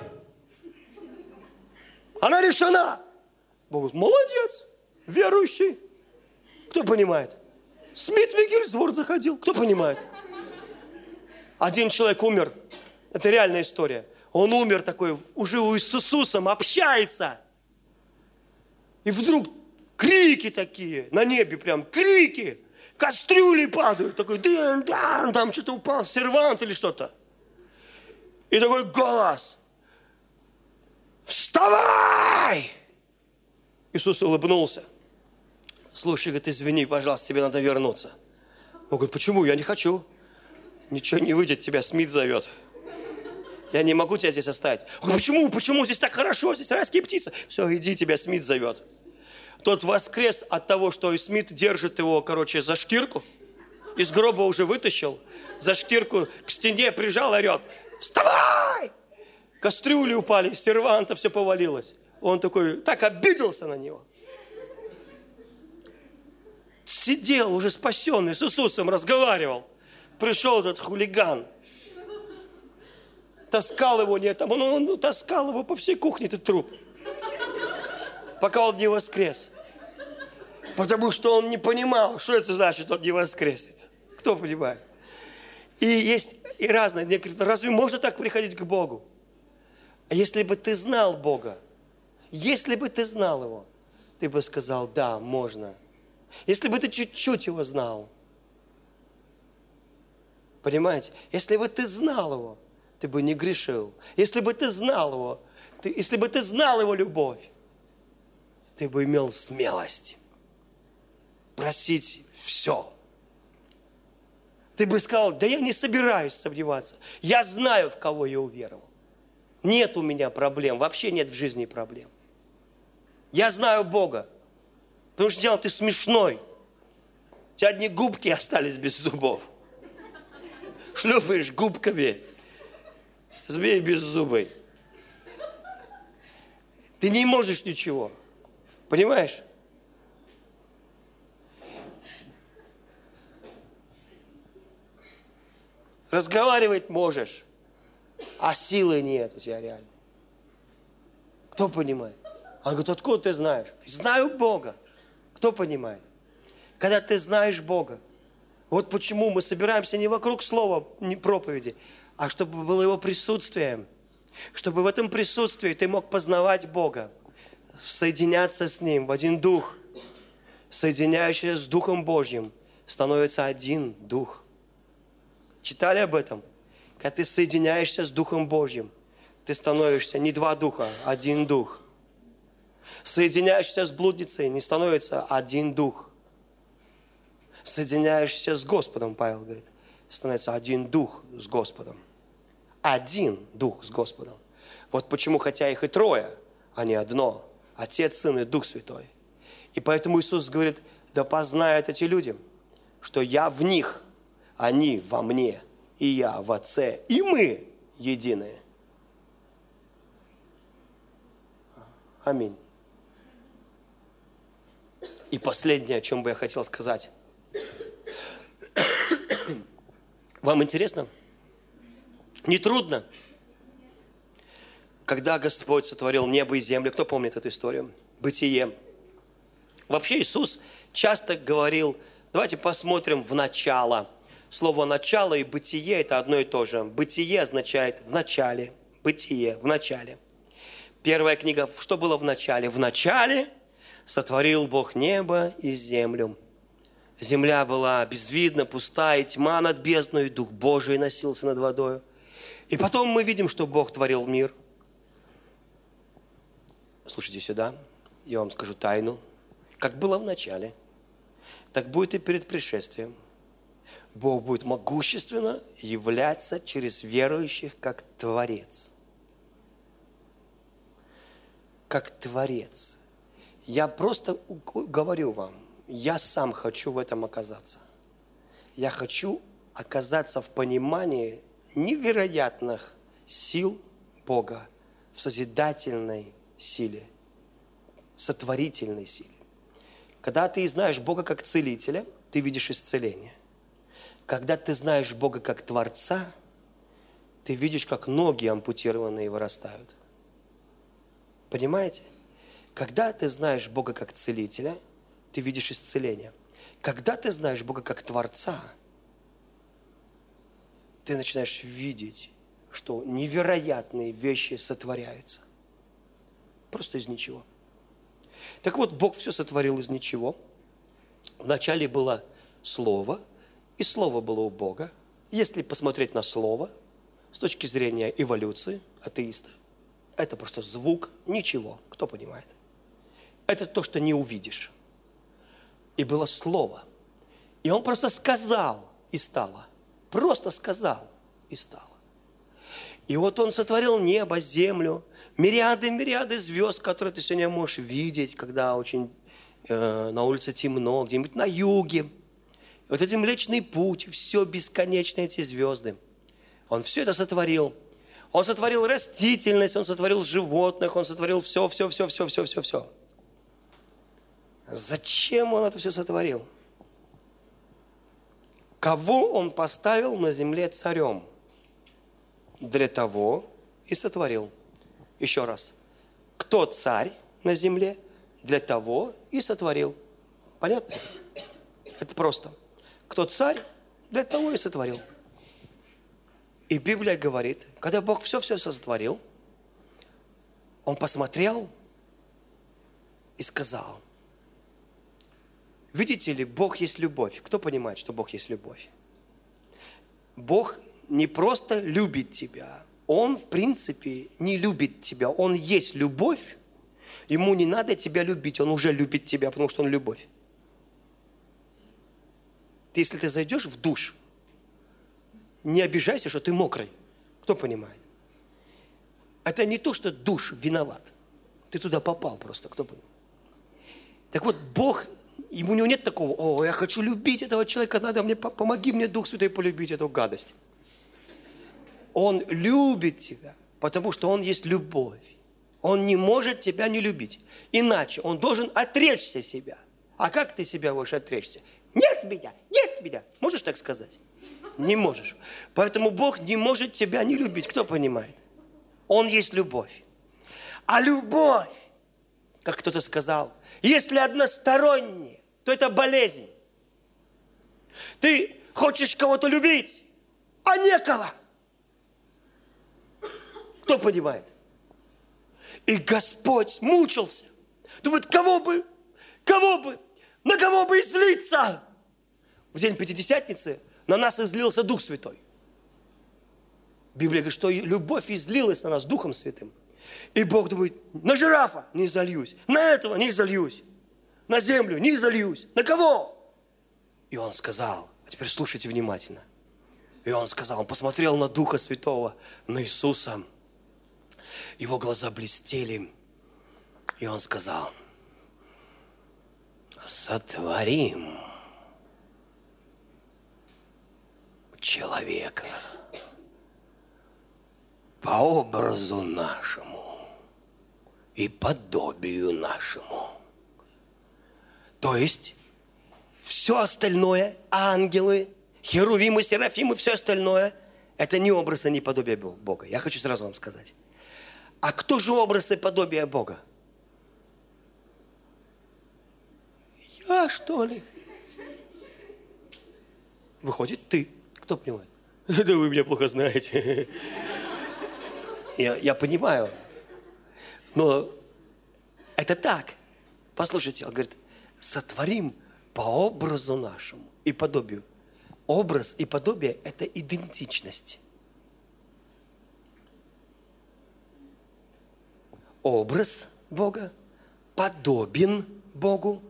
Она решена. Бог говорит, молодец, верующий. Кто понимает? Смит Виггельсворт заходил. Кто понимает? Один человек умер. Это реальная история. Он умер такой, уже с Иисусом общается. И вдруг крики такие, на небе прям крики, кастрюли падают, такой, дын-дан, там что-то упал, сервант или что-то. И такой голос, вставай! Иисус улыбнулся. Слушай, говорит, извини, пожалуйста, тебе надо вернуться. Он говорит, почему? Я не хочу. Ничего не выйдет, тебя Смит зовет. Я не могу тебя здесь оставить. Он говорит, почему? Почему? Здесь так хорошо, здесь райские птицы. Все, иди, тебя Смит зовет. Тот воскрес от того, что Смит держит его, за шкирку. Из гроба уже вытащил. За шкирку к стене прижал, орет. Вставай! Кастрюли упали, из серванта все повалилось. Он такой, так обиделся на него. Сидел уже спасенный, с Иисусом разговаривал. Пришел этот хулиган. Таскал его, он таскал его по всей кухне, этот труп. Пока он не воскрес. Потому что он не понимал, что это значит, он не воскреснет. Кто понимает? И есть и разное. Мне говорят, разве можно так приходить к Богу? А если бы ты знал Бога, если бы ты знал Его, ты бы сказал, да, можно. Если бы ты чуть-чуть Его знал. Понимаете? Если бы ты знал Его, ты бы не грешил. Если бы ты знал Его, если бы ты знал Его любовь, ты бы имел смелость просить все. Ты бы сказал, да я не собираюсь сомневаться. Я знаю, в кого я уверовал. Нет у меня проблем, вообще нет в жизни проблем. Я знаю Бога. Потому что, Диана, ты смешной. У тебя одни губки остались без зубов. Шлепаешь губками. Змей беззубый. Ты не можешь ничего. Понимаешь? Разговаривать можешь, а силы нет у тебя реально. Кто понимает? Он говорит, откуда ты знаешь? Знаю Бога. Кто понимает? Когда ты знаешь Бога. Вот почему мы собираемся не вокруг слова, не проповеди, а чтобы было Его присутствием. Чтобы в этом присутствии ты мог познавать Бога, соединяться с Ним в один дух. Соединяющийся с Духом Божьим становится один дух. Читали об этом? Когда ты соединяешься с Духом Божьим, ты становишься не два духа, а один дух. Соединяешься с блудницей, не становится один дух. Соединяешься с Господом, Павел говорит, становится один дух с Господом. Один дух с Господом. Вот почему, хотя их и трое, а не одно. Отец, Сын и Дух Святой. И поэтому Иисус говорит, да познают эти люди, что я в них, они во мне, и я в Отце, и мы единые. Аминь. И последнее, о чем бы я хотел сказать. Вам интересно? Не трудно? Когда Господь сотворил небо и землю, кто помнит эту историю? Бытие. Вообще Иисус часто говорил, давайте посмотрим в начало. Слово «начало» и «бытие» – это одно и то же. Бытие означает «в начале», бытие – «в начале». Первая книга, что было в начале? В начале сотворил Бог небо и землю. Земля была безвидна, пустая, и тьма над бездной, и Дух Божий носился над водой. И потом мы видим, что Бог творил мир. Слушайте сюда, я вам скажу тайну. Как было в начале, так будет и перед пришествием. Бог будет могущественно являться через верующих как Творец. Как Творец. Я просто говорю вам, я сам хочу в этом оказаться. Я хочу оказаться в понимании невероятных сил Бога, в созидательной силе, сотворительной силе. Когда ты знаешь Бога как целителя, ты видишь исцеление. Когда ты знаешь Бога как Творца, ты видишь, как ноги ампутированные вырастают. Понимаете? Когда ты знаешь Бога как целителя, ты видишь исцеление. Когда ты знаешь Бога как Творца, ты начинаешь видеть, что невероятные вещи сотворяются. Просто из ничего. Так вот, Бог все сотворил из ничего. Вначале было Слово, и Слово было у Бога. Если посмотреть на Слово, с точки зрения эволюции, атеиста, это просто звук, ничего. Кто понимает? Это то, что не увидишь. И было Слово. И Он просто сказал, и стало. Просто сказал, и стало. И вот Он сотворил небо, землю, мириады звезд, которые ты сегодня можешь видеть, когда очень на улице темно, где-нибудь на юге. Вот этот Млечный Путь, все бесконечные эти звезды. Он все это сотворил. Он сотворил растительность, Он сотворил животных, Он сотворил все. Зачем Он это все сотворил? Кого Он поставил на земле царем? Для того и сотворил. Еще раз. Кто царь на земле? Для того и сотворил. Понятно? Это просто. Кто царь? Для того и сотворил. И Библия говорит, когда Бог все сотворил, Он посмотрел и сказал, видите ли, Бог есть любовь. Кто понимает, что Бог есть любовь? Бог не просто любит тебя. Он, в принципе, не любит тебя. Он есть любовь. Ему не надо тебя любить. Он уже любит тебя, потому что Он любовь. Если ты зайдешь в душ, не обижайся, что ты мокрый. Кто понимает? Это не то, что душ виноват. Ты туда попал просто, кто понимает? Так вот, Бог, у него нет такого: о, я хочу любить этого человека, надо мне, помоги мне, Дух Святой, полюбить эту гадость. Он любит тебя, потому что Он есть любовь. Он не может тебя не любить. Иначе Он должен отречься себя. А как ты себя можешь отречься? Нет меня, нет меня. Можешь так сказать? Не можешь. Поэтому Бог не может тебя не любить. Кто понимает? Он есть любовь. А любовь, как кто-то сказал, если односторонняя, то это болезнь. Ты хочешь кого-то любить, а некого. Кто понимает? И Господь мучился. Думает, кого бы, на кого бы излиться? В день Пятидесятницы на нас излился Дух Святой. Библия говорит, что любовь излилась на нас Духом Святым. И Бог думает, на жирафа не зальюсь, на этого не зальюсь, на землю не зальюсь. На кого? И Он сказал, а теперь слушайте внимательно. И Он сказал, Он посмотрел на Духа Святого, на Иисуса. Его глаза блестели. И Он сказал, сотворим человека по образу нашему и подобию нашему. То есть все остальное, ангелы, херувимы, серафимы, все остальное, это не образ и не подобие Бога. Я хочу сразу вам сказать. А кто же образ и подобие Бога? Я, что ли? Выходит, ты. Кто понимает? Да вы меня плохо знаете. Я понимаю. Но это так. Послушайте, он говорит, сотворим по образу нашему и подобию. Образ и подобие – это идентичность. Образ Бога подобен Богу.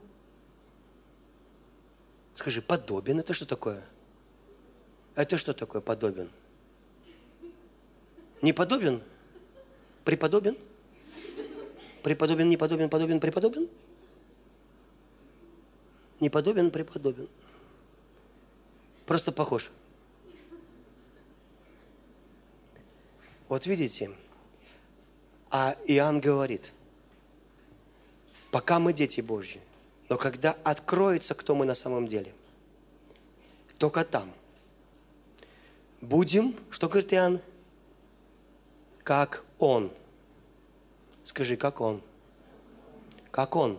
Скажи, подобен – это что такое? Это что такое подобен? Не подобен? Преподобен? Преподобен, не подобен, подобен, преподобен? Не подобен, преподобен. Просто похож. Вот видите, а Иоанн говорит, пока мы дети Божьи, но когда откроется, кто мы на самом деле, только там будем, что говорит Иоанн? Как Он. Скажи, как Он? Как Он?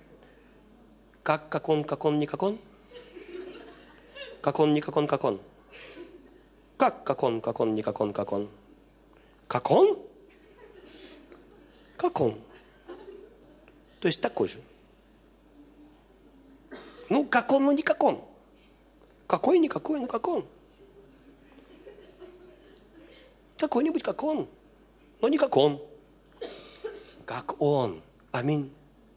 Как Он, не как Он? Как Он, не как Он, как Он? Как Он, не как Он, как Он? Как Он? Как Он? То есть такой же. Ну, как Он, но не как Он. Какой, никакой, но как Он. Какой-нибудь как Он, но не как Он. Как Он. Аминь.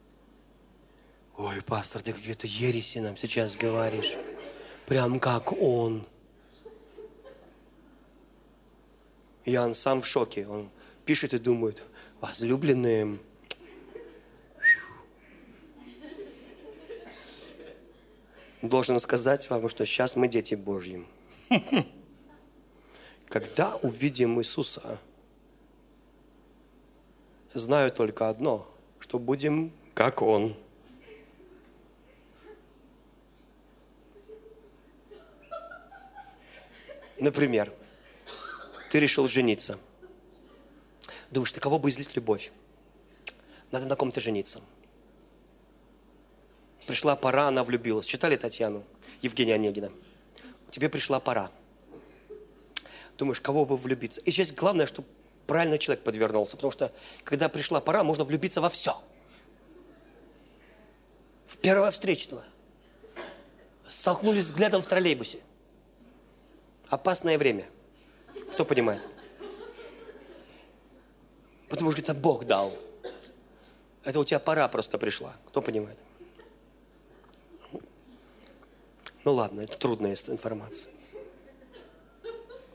Ой, пастор, ты какие-то ереси нам сейчас говоришь. Прям как Он. Иоанн сам в шоке. Он пишет и думает, возлюбленные, должен сказать вам, что сейчас мы дети Божьи. Когда увидим Иисуса, знаю только одно, что будем как Он. Например, ты решил жениться. Думаешь, на кого бы излить любовь? Надо на ком-то жениться. Пришла пора, она влюбилась. Читали Татьяну, Евгения Онегина? Тебе пришла пора. Думаешь, кого бы влюбиться? И здесь главное, чтобы правильный человек подвернулся. Потому что, когда пришла пора, можно влюбиться во все. В первого встречного. Столкнулись взглядом в троллейбусе. Опасное время. Кто понимает? Потому что это Бог дал. Это у тебя пора просто пришла. Кто понимает? Ну ладно, это трудная информация.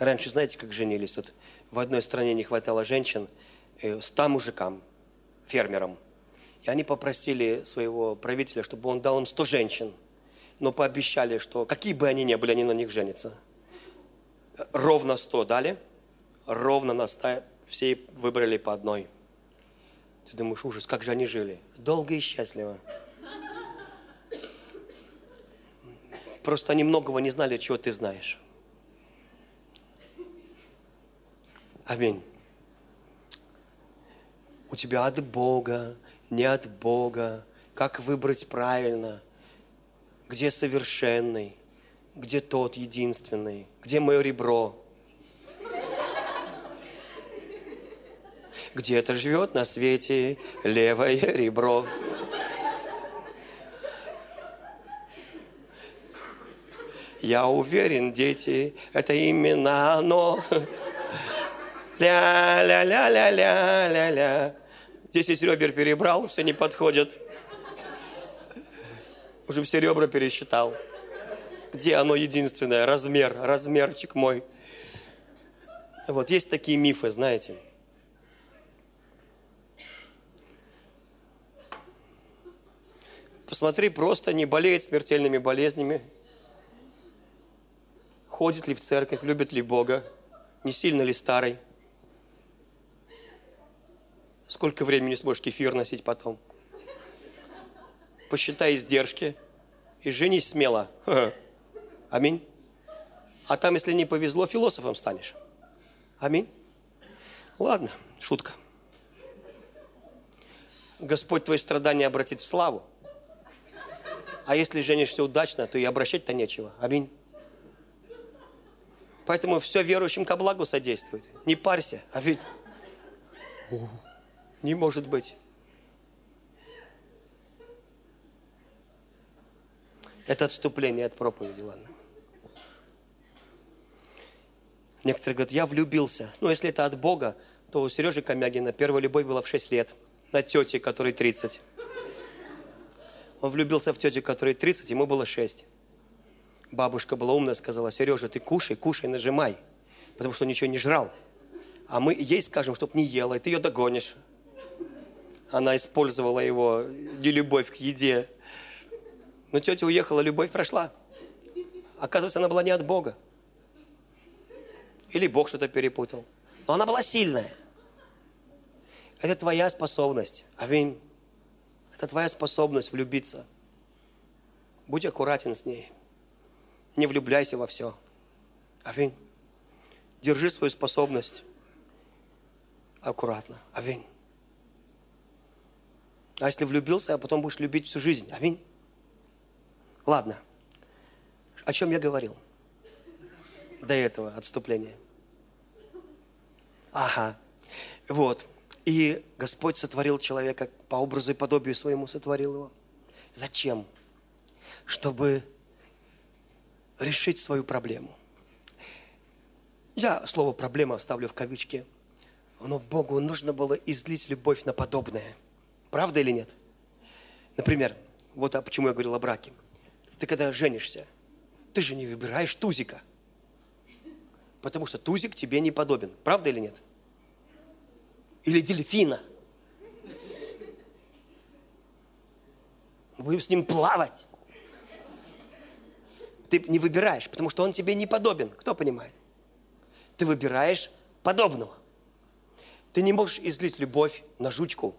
Раньше, знаете, как женились? Тут в одной стране не хватало женщин, 100 мужикам, фермерам. И они попросили своего правителя, чтобы он дал им 100 женщин. Но пообещали, что какие бы они ни были, они на них женятся. Ровно 100 дали, ровно на 100 все выбрали по одной. Ты думаешь, ужас, как же они жили? Долго и счастливо. Просто они многого не знали, чего ты знаешь. Аминь. У тебя от Бога, не от Бога. Как выбрать правильно? Где совершенный? Где тот единственный? Где мое ребро? Где-то живет на свете левое ребро. Я уверен, дети, это именно оно. Ля-ля-ля-ля-ля-ля-ля. 10 ребер перебрал, все не подходит. Уже все ребра пересчитал. Где оно единственное? Размерчик мой. Вот есть такие мифы, знаете. Посмотри, просто не болеет смертельными болезнями. Ходит ли в церковь, любит ли Бога, не сильно ли старый. Сколько времени сможешь кефир носить потом? Посчитай издержки и женись смело. Аминь. А там, если не повезло, философом станешь. Аминь. Ладно, шутка. Господь твои страдания обратит в славу. А если женишься удачно, то и обращать-то нечего. Аминь. Поэтому все верующим ко благу содействует. Не парься. Аминь. Не может быть. Это отступление от проповеди, ладно. Некоторые говорят, я влюбился. Ну, если это от Бога, то у Сережи Комягина первая любовь была в 6 лет. На тете, которой 30. Он влюбился в тетю, которой 30, ему было 6. Бабушка была умная, сказала, Сережа, ты кушай, нажимай. Потому что он ничего не жрал. А мы ей скажем, чтоб не ела, и ты ее догонишь. Она использовала его нелюбовь к еде. Но тетя уехала, любовь прошла. Оказывается, она была не от Бога. Или Бог что-то перепутал. Но она была сильная. Это твоя способность. Аминь. Это твоя способность влюбиться. Будь аккуратен с ней. Не влюбляйся во все. Аминь. Держи свою способность аккуратно. Аминь. А если влюбился, а потом будешь любить всю жизнь. Аминь. Ладно. О чем я говорил? До этого отступления. Ага. Вот. И Господь сотворил человека по образу и подобию своему сотворил его. Зачем? Чтобы решить свою проблему. Я слово «проблема» ставлю в кавычки. Но Богу нужно было излить любовь на подобное. Правда или нет? Например, вот почему я говорил о браке. Ты когда женишься, ты же не выбираешь тузика. Потому что тузик тебе не подобен. Правда или нет? Или дельфина. Будем с ним плавать. Ты не выбираешь, потому что он тебе не подобен. Кто понимает? Ты выбираешь подобного. Ты не можешь излить любовь на жучку.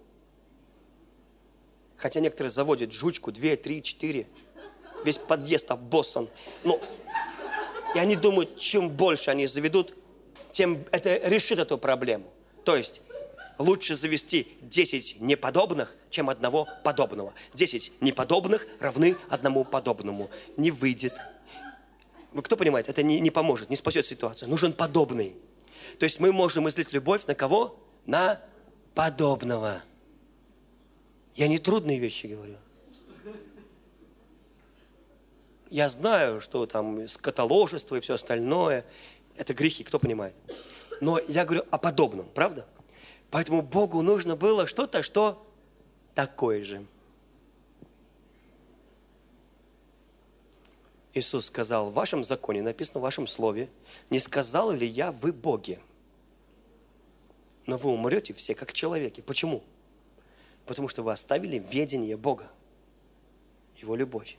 Хотя некоторые заводят жучку 2, 3, 4. Весь подъезд обоссан. Ну, и они думают, чем больше они заведут, тем это решит эту проблему. То есть, лучше завести 10 неподобных, чем одного подобного. 10 неподобных равны одному подобному. Не выйдет. Вы кто понимает? Это не поможет, не спасет ситуацию. Нужен подобный. То есть мы можем излить любовь на кого? На подобного. Я не трудные вещи говорю. Я знаю, что там скотоложество и все остальное. Это грехи, кто понимает? Но я говорю о подобном, правда? Поэтому Богу нужно было что-то, что такое же. Иисус сказал, в вашем законе, написано в вашем слове, не сказал ли я, вы боги? Но вы умрете все как человеки. Почему? Потому что вы оставили ведение Бога, Его любовь.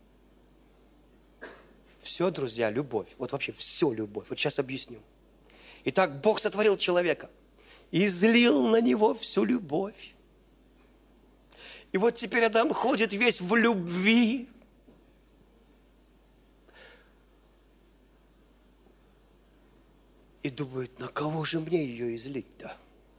Все, друзья, любовь. Вот вообще все любовь. Вот сейчас объясню. Итак, Бог сотворил человека и излил на него всю любовь. И вот теперь Адам ходит весь в любви. И думает, на кого же мне ее излить-то?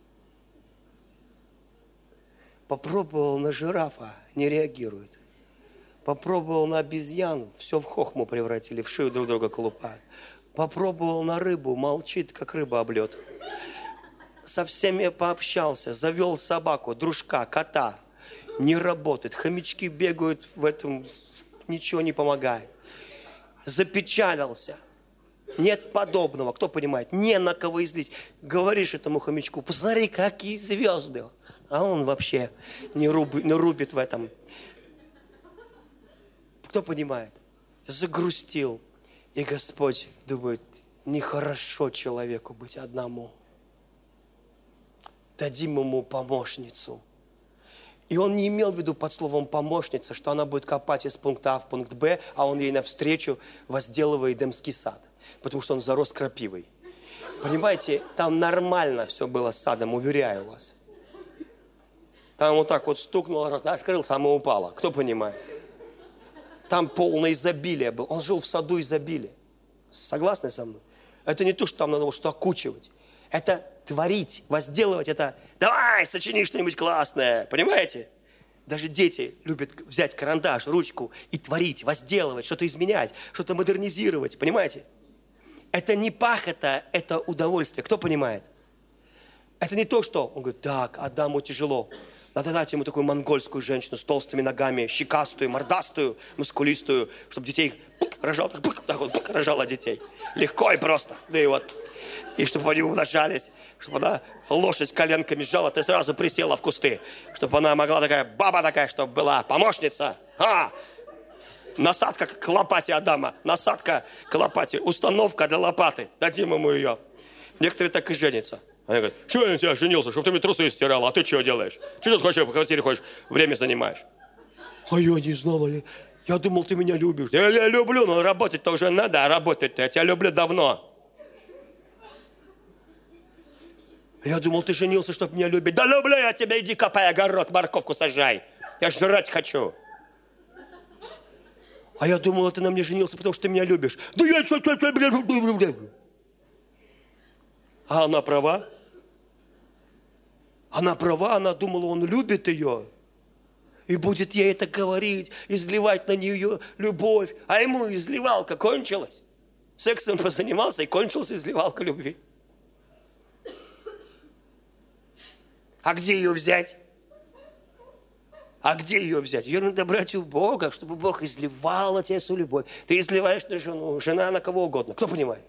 Попробовал на жирафа, не реагирует. Попробовал на обезьяну, все в хохму превратили, в шею друг друга колупают. Попробовал на рыбу, молчит, как рыба об лед. Со всеми пообщался, завел собаку, дружка, кота. Не работает, хомячки бегают в этом, ничего не помогает. Запечалился. Нет подобного, кто понимает, не на кого излить. Говоришь этому хомячку, посмотри, какие звезды. А он вообще не рубит в этом. Кто понимает? Загрустил. И Господь думает, нехорошо человеку быть одному. Дадим ему помощницу. И он не имел в виду под словом помощница, что она будет копать из пункта А в пункт Б, а он ей навстречу возделывает Эдемский сад. Потому что он зарос крапивой. Понимаете, там нормально все было с садом, уверяю вас. Там вот так вот стукнуло, открыл, само упало. Кто понимает? Там полное изобилие было. Он жил в саду изобилия. Согласны со мной? Это не то, что там надо что окучивать. Это творить, возделывать, это давай, сочини что-нибудь классное. Понимаете? Даже дети любят взять карандаш, ручку и творить, возделывать, что-то изменять, что-то модернизировать. Понимаете? Это не пахота, это удовольствие. Кто понимает? Это не то, что он говорит, так, Адаму тяжело. Надо дать ему такую монгольскую женщину с толстыми ногами, щекастую, мордастую, мускулистую, чтобы детей рожал, так вот рожала детей. Легко и просто. Да и вот. И чтобы они умножались, чтобы она лошадь коленками сжала, ты сразу присела в кусты. Чтобы она могла такая, баба такая, чтобы была помощница. Насадка к лопате Адама. Насадка к лопате. Установка для лопаты. Дадим ему ее. Некоторые так и женятся. Она говорит, что я на тебя женился, чтобы ты мне трусы стирала, а ты что делаешь? Что тут хочешь, по квартире ходишь, время занимаешь? А я не знала, я думал, ты меня любишь. Я люблю, но работать-то уже надо, а работать-то я тебя люблю давно. Я думал, ты женился, чтобы меня любить. Да люблю я тебя, иди копай огород, морковку сажай. Я жрать хочу. А я думала, ты на мне женился, потому что ты меня любишь. Да я... А она права? Она права, она думала, он любит ее. И будет ей это говорить, изливать на нее любовь. А ему изливалка кончилась. Сексом позанимался и кончилась изливалка любви. А где ее взять? А где ее взять? Ее надо брать у Бога, чтобы Бог изливал на тебя свою любовь. Ты изливаешь на жену, жена на кого угодно. Кто понимает?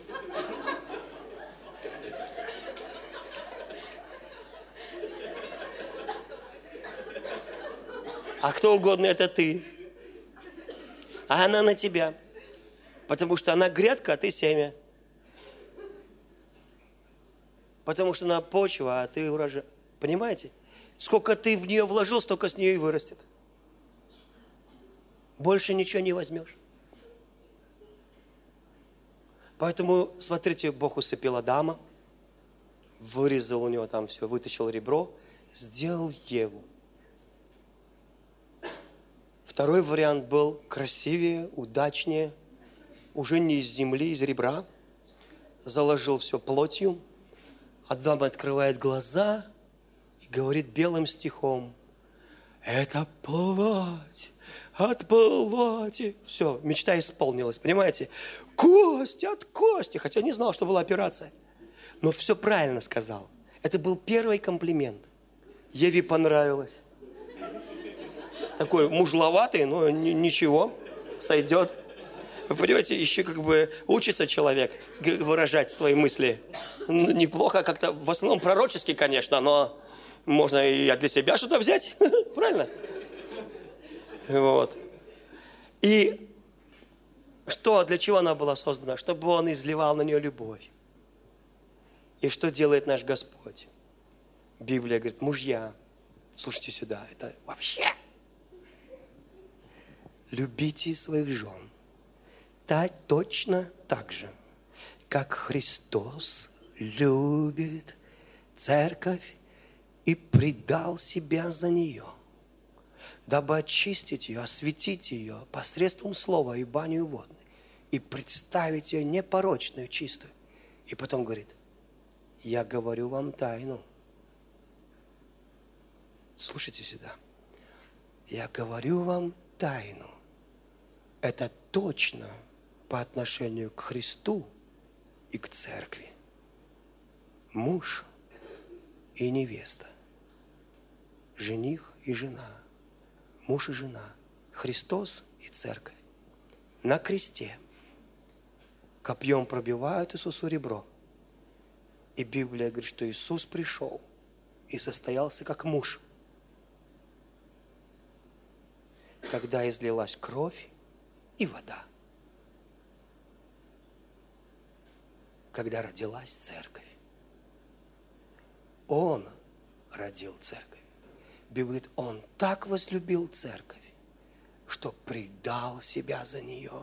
А кто угодно это ты. А она на тебя. Потому что она грядка, а ты семя. Потому что она почва, а ты урожай. Понимаете? Сколько ты в нее вложил, столько с нее и вырастет. Больше ничего не возьмешь. Поэтому, смотрите, Бог усыпил Адама, вырезал у него там все, вытащил ребро, сделал Еву. Второй вариант был красивее, удачнее, уже не из земли, из ребра. Заложил все плотью. Адам открывает глаза и говорит белым стихом: это плоть от плоти. Все, мечта исполнилась, понимаете? Кость от кости. Хотя не знал, что была операция. Но все правильно сказал. Это был первый комплимент. Еве понравилось. Такой мужловатый, но ничего, сойдет. Вы понимаете, еще как бы учится человек выражать свои мысли. Неплохо как-то, в основном пророчески, конечно, но можно и для себя что-то взять, правильно? Вот. И Что, для чего она была создана? Чтобы Он изливал на нее любовь. И что делает наш Господь? Библия говорит, мужья, слушайте сюда, это вообще. Любите своих жен. Точно так же, как Христос любит церковь и предал себя за нее, дабы очистить ее, осветить ее посредством слова и банью водной, и представить ее непорочную, чистую. И потом говорит, я говорю вам тайну. Слушайте сюда. Я говорю вам тайну. Это точно по отношению к Христу и к церкви. Муж и невеста. Жених и жена. Муж и жена. Христос и церковь. На кресте копьем пробивают Иисусу ребро. И Библия говорит, что Иисус пришел и состоялся как муж. Когда излилась кровь и вода. Когда родилась церковь. Он родил церковь. Библия говорит, Он так возлюбил церковь, что предал себя за нее.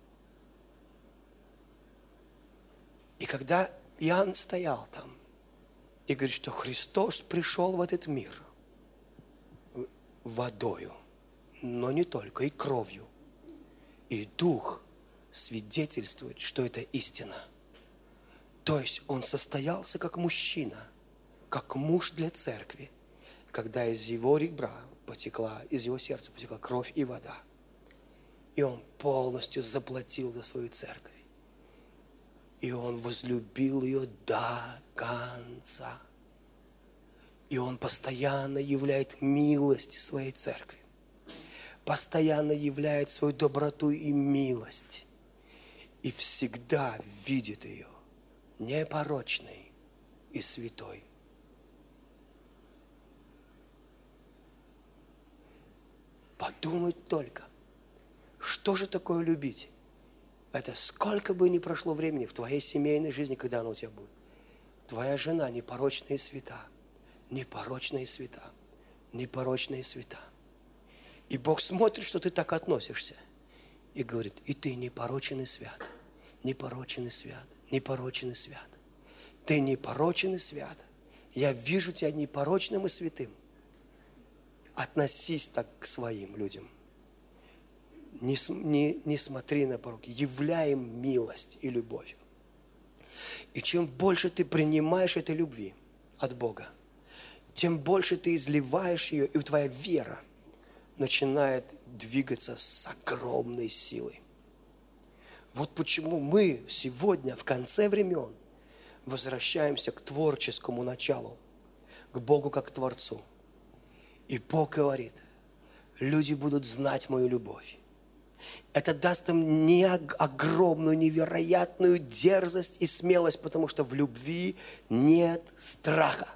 И когда Иоанн стоял там и говорит, что Христос пришел в этот мир водою, но не только, и кровью. И Дух свидетельствует, что это истина. То есть Он состоялся как мужчина, как муж для церкви, когда из его ребра потекла, из его сердца потекла кровь и вода. И Он полностью заплатил за свою церковь. И Он возлюбил ее до конца. И Он постоянно являет милость своей церкви. Постоянно являет свою доброту и милость. И всегда видит ее непорочной и святой. Подумать только, что же такое любить? Это сколько бы ни прошло времени в твоей семейной жизни, когда оно у тебя будет. Твоя жена непорочная и свята. Непорочная и свята. Непорочная и свята. И Бог смотрит, что ты так относишься. И говорит, и ты непорочен и свят. Непорочен и свят. Непорочен и свят. Ты непорочен и свят. Я вижу тебя непорочным и святым. Относись так к своим людям. Не смотри на пороки. Являй им милость и любовь. И чем больше ты принимаешь этой любви от Бога, тем больше ты изливаешь ее, и твоя вера начинает двигаться с огромной силой. Вот почему мы сегодня, в конце времен, возвращаемся к творческому началу, к Богу как к Творцу. И Бог говорит, люди будут знать мою любовь. Это даст им огромную, невероятную дерзость и смелость, потому что в любви нет страха.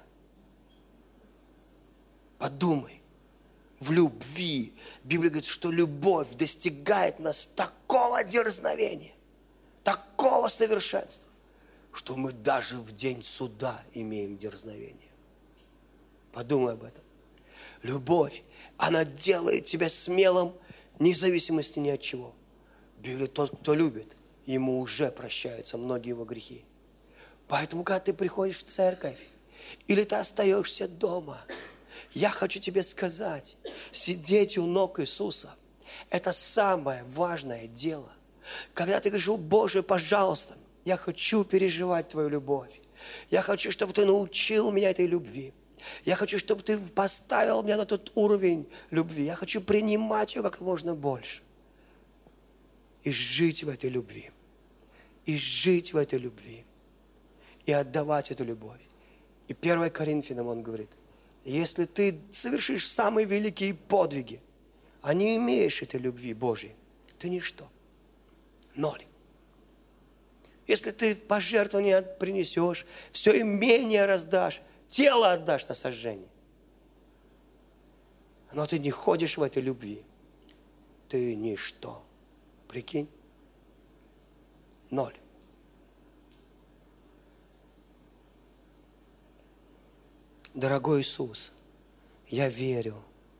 Подумай, в любви, Библия говорит, что любовь достигает нас такого дерзновения, такого совершенства, что мы даже в день суда имеем дерзновение. Подумай об этом. Любовь, она делает тебя смелым, вне зависимости ни от чего. Библия, тот, кто любит, ему уже прощаются многие его грехи. Поэтому, когда ты приходишь в церковь, или ты остаешься дома, я хочу тебе сказать, сидеть у ног Иисуса – это самое важное дело. Когда ты говоришь, Боже, пожалуйста, я хочу переживать Твою любовь. Я хочу, чтобы Ты научил меня этой любви. Я хочу, чтобы Ты поставил меня на тот уровень любви. Я хочу принимать ее как можно больше. И жить в этой любви. И жить в этой любви. И отдавать эту любовь. И 1 Коринфянам он говорит, если ты совершишь самые великие подвиги, а не имеешь этой любви Божьей, ты ничто. Ноль. Если ты пожертвования принесешь, все имение раздашь, тело отдашь на сожжение, но ты не ходишь в этой любви, ты ничто. Прикинь. 0. Дорогой Иисус, я верю,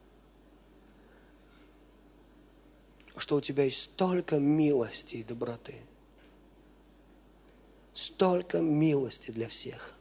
что у Тебя есть столько милости и доброты. Столько милости для всех.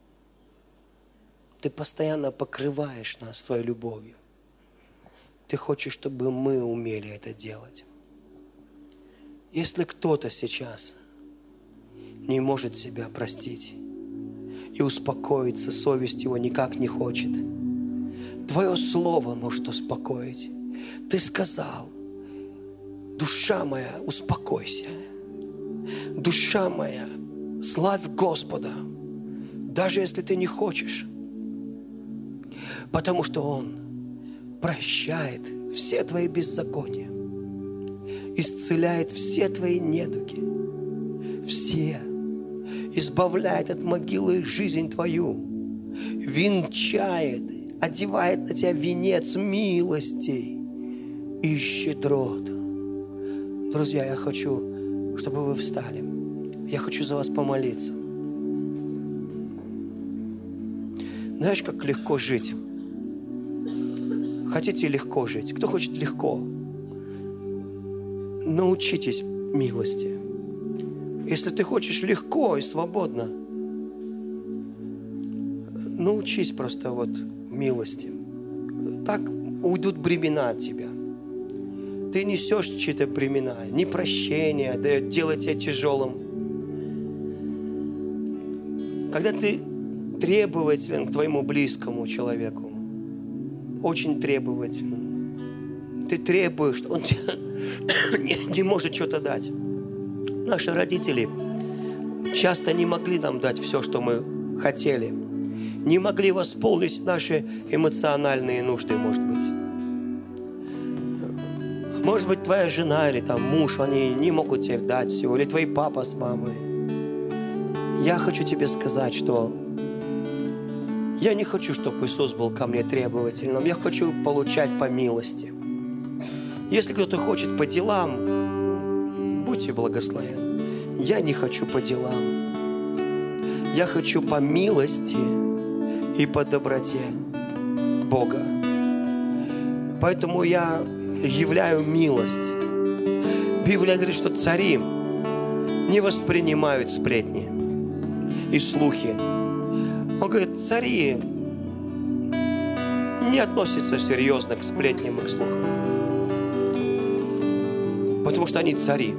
Ты постоянно покрываешь нас Твоей любовью. Ты хочешь, чтобы мы умели это делать. Если кто-то сейчас не может себя простить и успокоиться, совесть его никак не хочет, Твое Слово может успокоить. Ты сказал: душа моя, успокойся. Душа моя, славь Господа, даже если ты не хочешь. Потому что Он прощает все твои беззакония, исцеляет все твои недуги, все, избавляет от могилы жизнь твою, венчает, одевает на тебя венец милости и щедрот. Друзья, я хочу, чтобы вы встали. Я хочу за вас помолиться. Знаешь, как легко жить? Хотите легко жить? Кто хочет легко? Научитесь милости. Если ты хочешь легко и свободно, научись просто милости. Так уйдут бремена от тебя. Ты несешь чьи-то бремена, непрощение делает тебя тяжелым. Когда ты требователен к твоему близкому человеку, очень требователен, ты требуешь, он тебе не может что-то дать. Наши родители часто не могли нам дать все, что мы хотели. Не могли восполнить наши эмоциональные нужды, может быть. Может быть, твоя жена или муж, они не могут тебе дать всего, или твой папа с мамой. Я хочу тебе сказать, что я не хочу, чтобы Иисус был ко мне требовательным. Я хочу получать по милости. Если кто-то хочет по делам, будьте благословенны. Я не хочу по делам. Я хочу по милости и по доброте Бога. Поэтому я являю милость. Библия говорит, что цари не воспринимают сплетни и слухи. Он говорит, цари не относятся серьезно к сплетням и к слухам. Потому что они цари.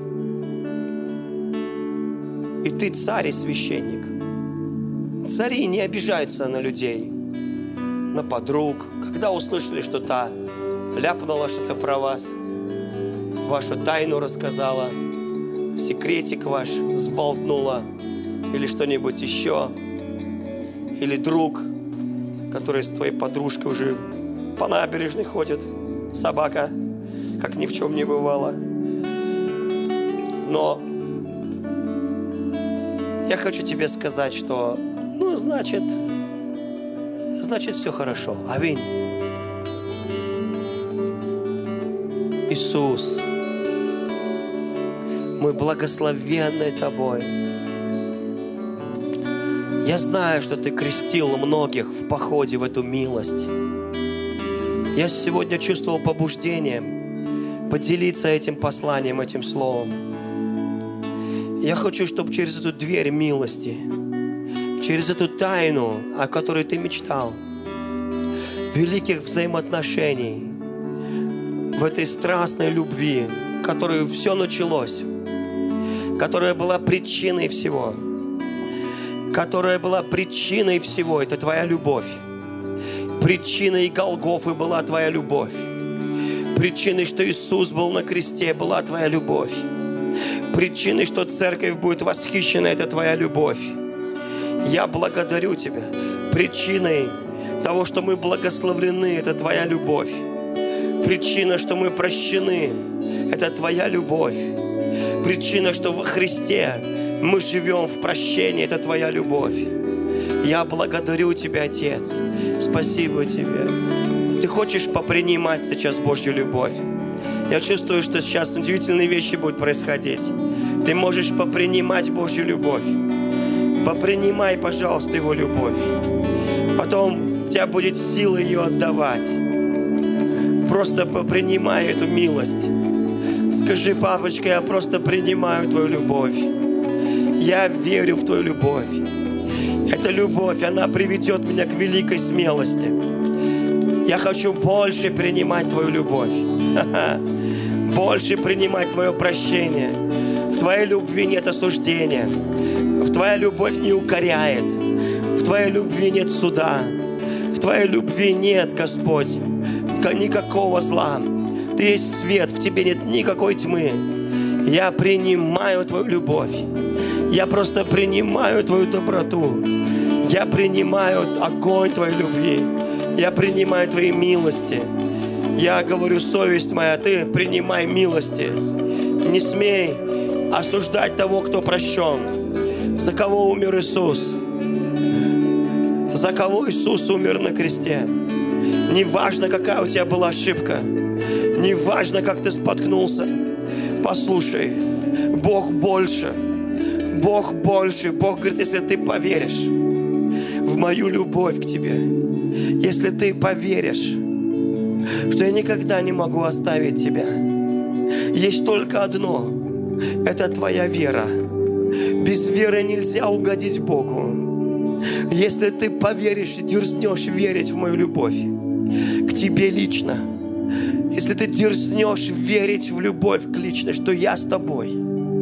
И ты царь и священник. Цари не обижаются на людей, на подруг. Когда услышали, что та ляпнула что-то про вас, вашу тайну рассказала, секретик ваш сболтнула или что-нибудь еще. Или друг, который с твоей подружкой уже по набережной ходит, собака, как ни в чем не бывало. Но я хочу тебе сказать, что, значит, все хорошо. Аминь. Иисус, мы благословенны Тобой. Я знаю, что Ты крестил многих в походе в эту милость. Я сегодня чувствовал побуждение поделиться этим посланием, этим словом. Я хочу, чтобы через эту дверь милости, через эту тайну, о которой Ты мечтал, великих взаимоотношений, в этой страстной любви, которой все началось, которая была причиной всего, это Твоя любовь. Причиной Голгофы была Твоя любовь. Причиной, что Иисус был на кресте, была Твоя любовь. Причиной, что церковь будет восхищена, это Твоя любовь. Я благодарю Тебя. Причиной того, что мы благословлены, это Твоя любовь. Причина, что мы прощены, это Твоя любовь. Причина, что во Христе мы живем в прощении, это Твоя любовь. Я благодарю Тебя, Отец. Спасибо Тебе. Ты хочешь попринимать сейчас Божью любовь? Я чувствую, что сейчас удивительные вещи будут происходить. Ты можешь попринимать Божью любовь. Попринимай, пожалуйста, Его любовь. Потом у тебя будет сила ее отдавать. Просто попринимай эту милость. Скажи: папочка, я просто принимаю Твою любовь. Я верю в Твою любовь. Эта любовь, она приведет меня к великой смелости. Я хочу больше принимать Твою любовь. Больше принимать Твое прощение. В Твоей любви нет осуждения. В Твоя любовь не укоряет. В Твоей любви нет суда. В Твоей любви нет, Господь, никакого зла. Ты есть свет, в Тебе нет никакой тьмы. Я принимаю Твою любовь. Я просто принимаю Твою доброту. Я принимаю огонь Твоей любви. Я принимаю Твои милости. Я говорю: совесть моя, ты принимай милости. Не смей осуждать того, кто прощен. За кого умер Иисус? За кого Иисус умер на кресте? Неважно, какая у тебя была ошибка. Неважно, как ты споткнулся. Послушай, Бог больше. Бог больше. Бог говорит: если ты поверишь в мою любовь к тебе, если ты поверишь, что я никогда не могу оставить тебя, есть только одно – это твоя вера. Без веры нельзя угодить Богу. Если ты поверишь и дерзнешь верить в мою любовь к тебе лично, если ты дерзнешь верить в любовь к личной, что я с тобой,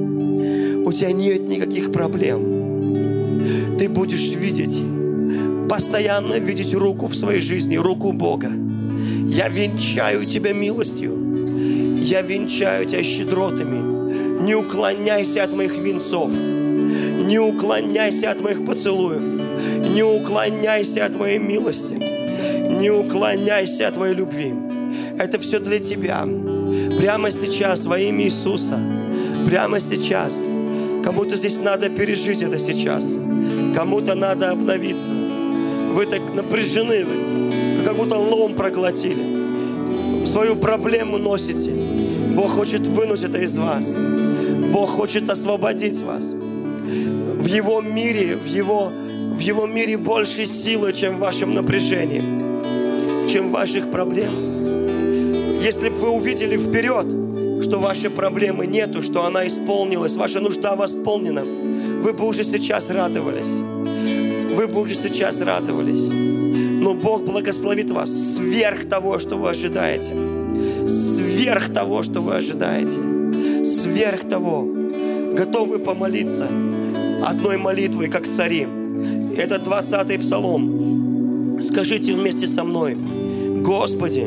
у тебя нет никаких проблем. Ты будешь видеть, постоянно видеть руку в своей жизни, руку Бога. Я венчаю тебя милостью. Я венчаю тебя щедротами. Не уклоняйся от моих венцов. Не уклоняйся от моих поцелуев. Не уклоняйся от моей милости. Не уклоняйся от моей любви. Это все для тебя. Прямо сейчас, во имя Иисуса. Прямо сейчас. Кому-то здесь надо пережить это сейчас. Кому-то надо обновиться. Вы так напряжены, вы как будто лом проглотили. Свою проблему носите. Бог хочет вынуть это из вас. Бог хочет освободить вас. В Его мире, в Его мире больше силы, чем в вашем напряжении, чем в ваших проблемах. Если бы вы увидели вперед, что вашей проблемы нету, что она исполнилась, ваша нужда восполнена, вы бы уже сейчас радовались. Вы бы уже сейчас радовались. Но Бог благословит вас сверх того, что вы ожидаете. Сверх того, что вы ожидаете. Сверх того. Готовы помолиться одной молитвой, как цари. Это 20-й псалом. Скажите вместе со мной: Господи,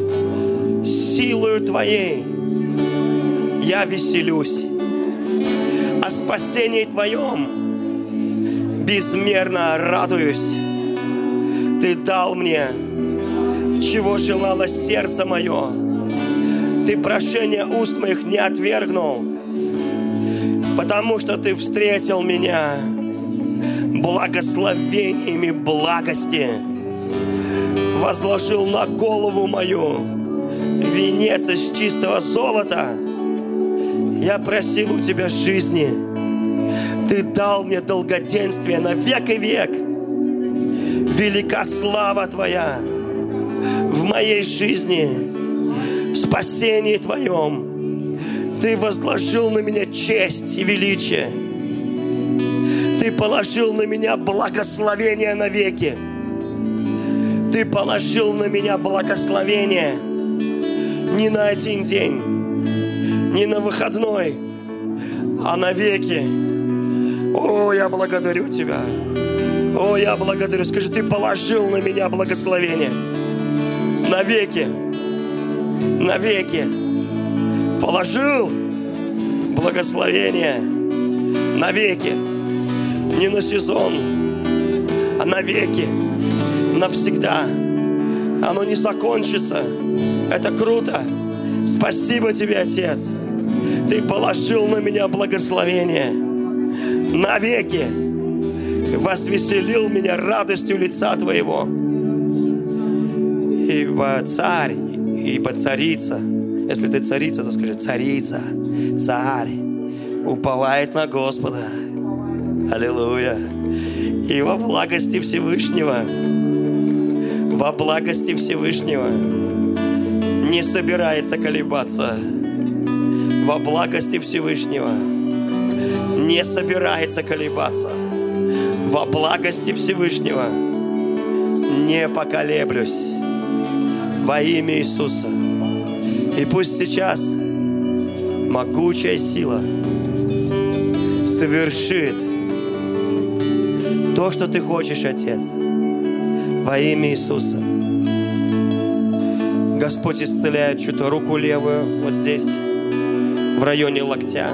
силою Твоей я веселюсь. О спасении Твоем безмерно радуюсь. Ты дал мне, чего желало сердце мое. Ты прошение уст моих не отвергнул, потому что Ты встретил меня благословениями благости. Возложил на голову мою венец из чистого золота. Я просил у Тебя жизни. Ты дал мне долгоденствие на век и век. Велика слава Твоя в моей жизни, в спасении Твоем. Ты возложил на меня честь и величие. Ты положил на меня благословение навеки. Ты положил на меня благословение не на один день, не на выходной, а навеки. О, я благодарю Тебя. О, я благодарю. Скажи: Ты положил на меня благословение навеки. Навеки. Положил благословение навеки. Не на сезон, а навеки. Навсегда. Оно не закончится. Это круто. Спасибо Тебе, Отец. Ты положил на меня благословение навеки. Возвеселил меня радостью лица Твоего. Ибо царь, ибо царица, Если ты царица, то скажи: царица, царь, уповает на Господа. Аллилуйя. И во благости Всевышнего, во благости Всевышнего не собирается колебаться. Во благости Всевышнего не собирается колебаться. Во благости Всевышнего не поколеблюсь. Во имя Иисуса. И пусть сейчас могучая сила совершит то, что Ты хочешь, Отец. Во имя Иисуса. Господь исцеляет чью-то руку левую, вот здесь, в районе локтя.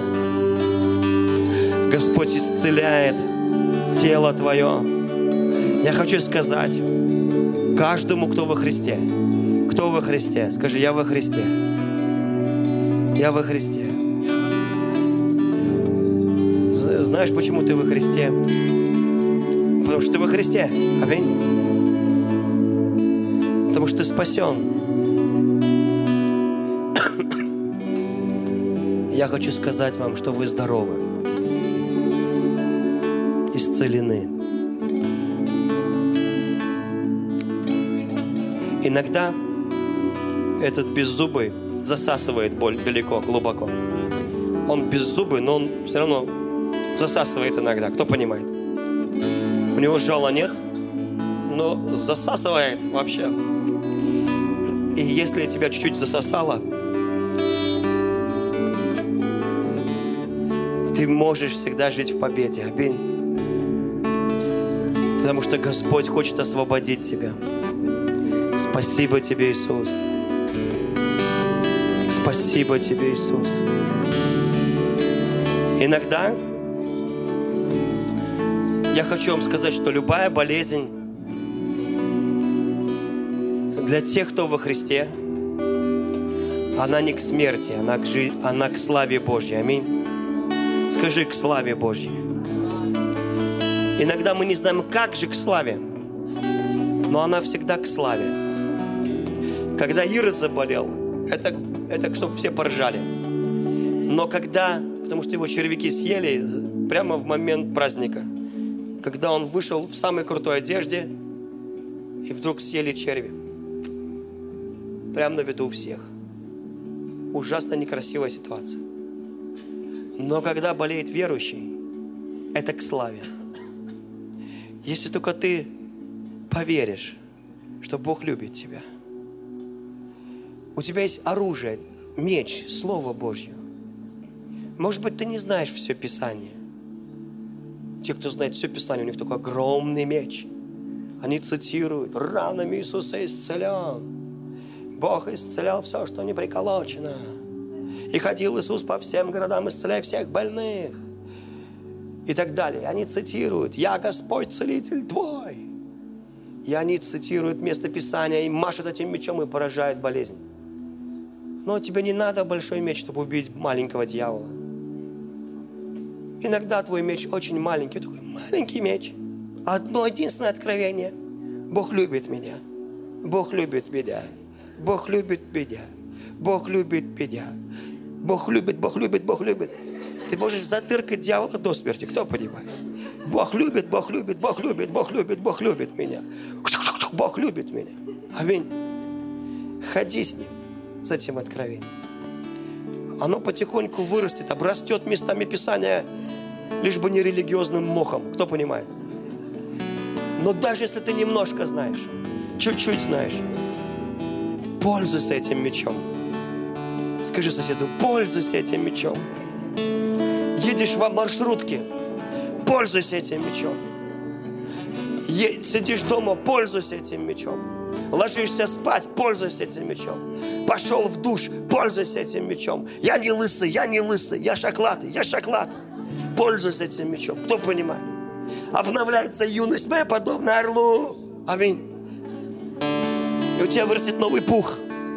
Господь исцеляет тело твое. Я хочу сказать каждому, кто во Христе. Кто во Христе? Скажи: я во Христе. Я во Христе. Знаешь, почему ты во Христе? Потому что ты во Христе. Аминь. Потому что ты спасен. Я хочу сказать вам, что вы здоровы, исцелены. Иногда этот беззубый засасывает боль далеко, глубоко. Он беззубый, но он все равно засасывает иногда. Кто понимает? У него жала нет, но засасывает вообще. И если тебя чуть-чуть засосало, ты можешь всегда жить в победе. Аминь. Потому что Господь хочет освободить тебя. Спасибо Тебе, Иисус. Спасибо Тебе, Иисус. Иногда я хочу вам сказать, что любая болезнь для тех, кто во Христе, она не к смерти, она к славе Божьей. Аминь. Скажи: к славе Божьей. Иногда мы не знаем, как же к славе, но она всегда к славе. Когда Ирод заболел, это чтобы все поржали. Но потому что его червяки съели прямо в момент праздника, когда он вышел в самой крутой одежде, и вдруг съели черви. Прямо на виду у всех. Ужасно некрасивая ситуация. Но когда болеет верующий, это к славе. Если только ты поверишь, что Бог любит тебя. У тебя есть оружие, меч, Слово Божье. Может быть, ты не знаешь все Писание. Те, кто знает все Писание, у них такой огромный меч. Они цитируют: ранами Иисуса исцелен. Бог исцелял все, что не приколочено. И ходил Иисус по всем городам, исцеляя всех больных. И так далее. Они цитируют: «Я Господь, целитель твой». И они цитируют место Писания и машут этим мечом и поражают болезнь. Но тебе не надо большой меч, чтобы убить маленького дьявола. Иногда твой меч очень маленький, такой маленький меч. Одно единственное откровение: Бог любит меня. Бог любит меня. Бог любит меня. Бог любит меня. Бог любит, Бог любит, Бог любит. Ты можешь затыркать дьявола до смерти. Кто понимает? Бог любит, Бог любит, Бог любит, Бог любит, Бог любит меня. Бог любит меня. Аминь. Ходи с ним, с этим откровением. Оно потихоньку вырастет, обрастет местами Писания, лишь бы не религиозным мохом. Кто понимает? Но даже если ты немножко знаешь, чуть-чуть знаешь, пользуйся этим мечом. Скажи соседу: пользуйся этим мечом. Едешь в маршрутке, пользуйся этим мечом. Сидишь дома, пользуйся этим мечом. Ложишься спать, пользуйся этим мечом. Пошел в душ, пользуйся этим мечом. Я не лысый, я шоколад, я шоколад. Пользуйся этим мечом. Кто понимает? Обновляется юность моя, подобно орлу. Аминь. И у тебя вырастет новый пух.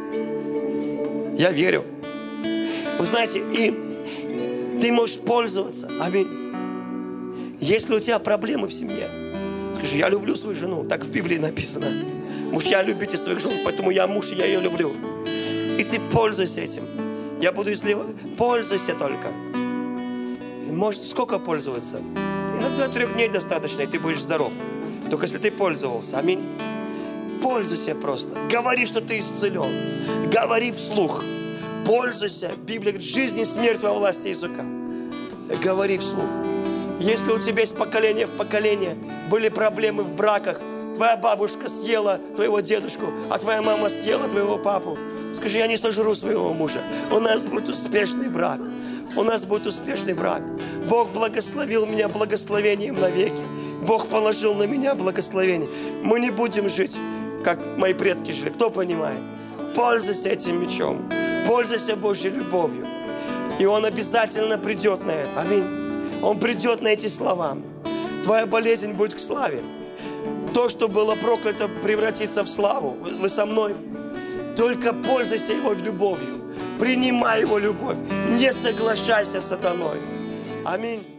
Я верю. Вы знаете, и ты можешь пользоваться. Аминь. Если у тебя проблемы в семье, скажи: я люблю свою жену. Так в Библии написано. Мужья, любите своих жен, поэтому я муж, и я ее люблю. И ты пользуйся этим. Я буду изливать. Пользуйся только. И может, сколько пользоваться? Иногда 3 дней достаточно, и ты будешь здоров. Только если ты пользовался. Аминь. Пользуйся просто. Говори, что ты исцелен. Говори вслух. Пользуйся. Библия говорит, жизнь и смерть во власти языка. Говори вслух. Если у тебя есть поколение в поколение, были проблемы в браках, твоя бабушка съела твоего дедушку, а твоя мама съела твоего папу, скажи, я не сожру своего мужа. У нас будет успешный брак. У нас будет успешный брак. Бог благословил меня благословением навеки. Бог положил на меня благословение. Мы не будем жить, как мои предки жили. Кто понимает? Пользуйся этим мечом. Пользуйся Божьей любовью. И Он обязательно придет на это. Аминь. Он придет на эти слова. Твоя болезнь будет к славе. То, что было проклято, превратится в славу. Вы со мной? Только пользуйся Его любовью. Принимай Его любовь. Не соглашайся с сатаной. Аминь.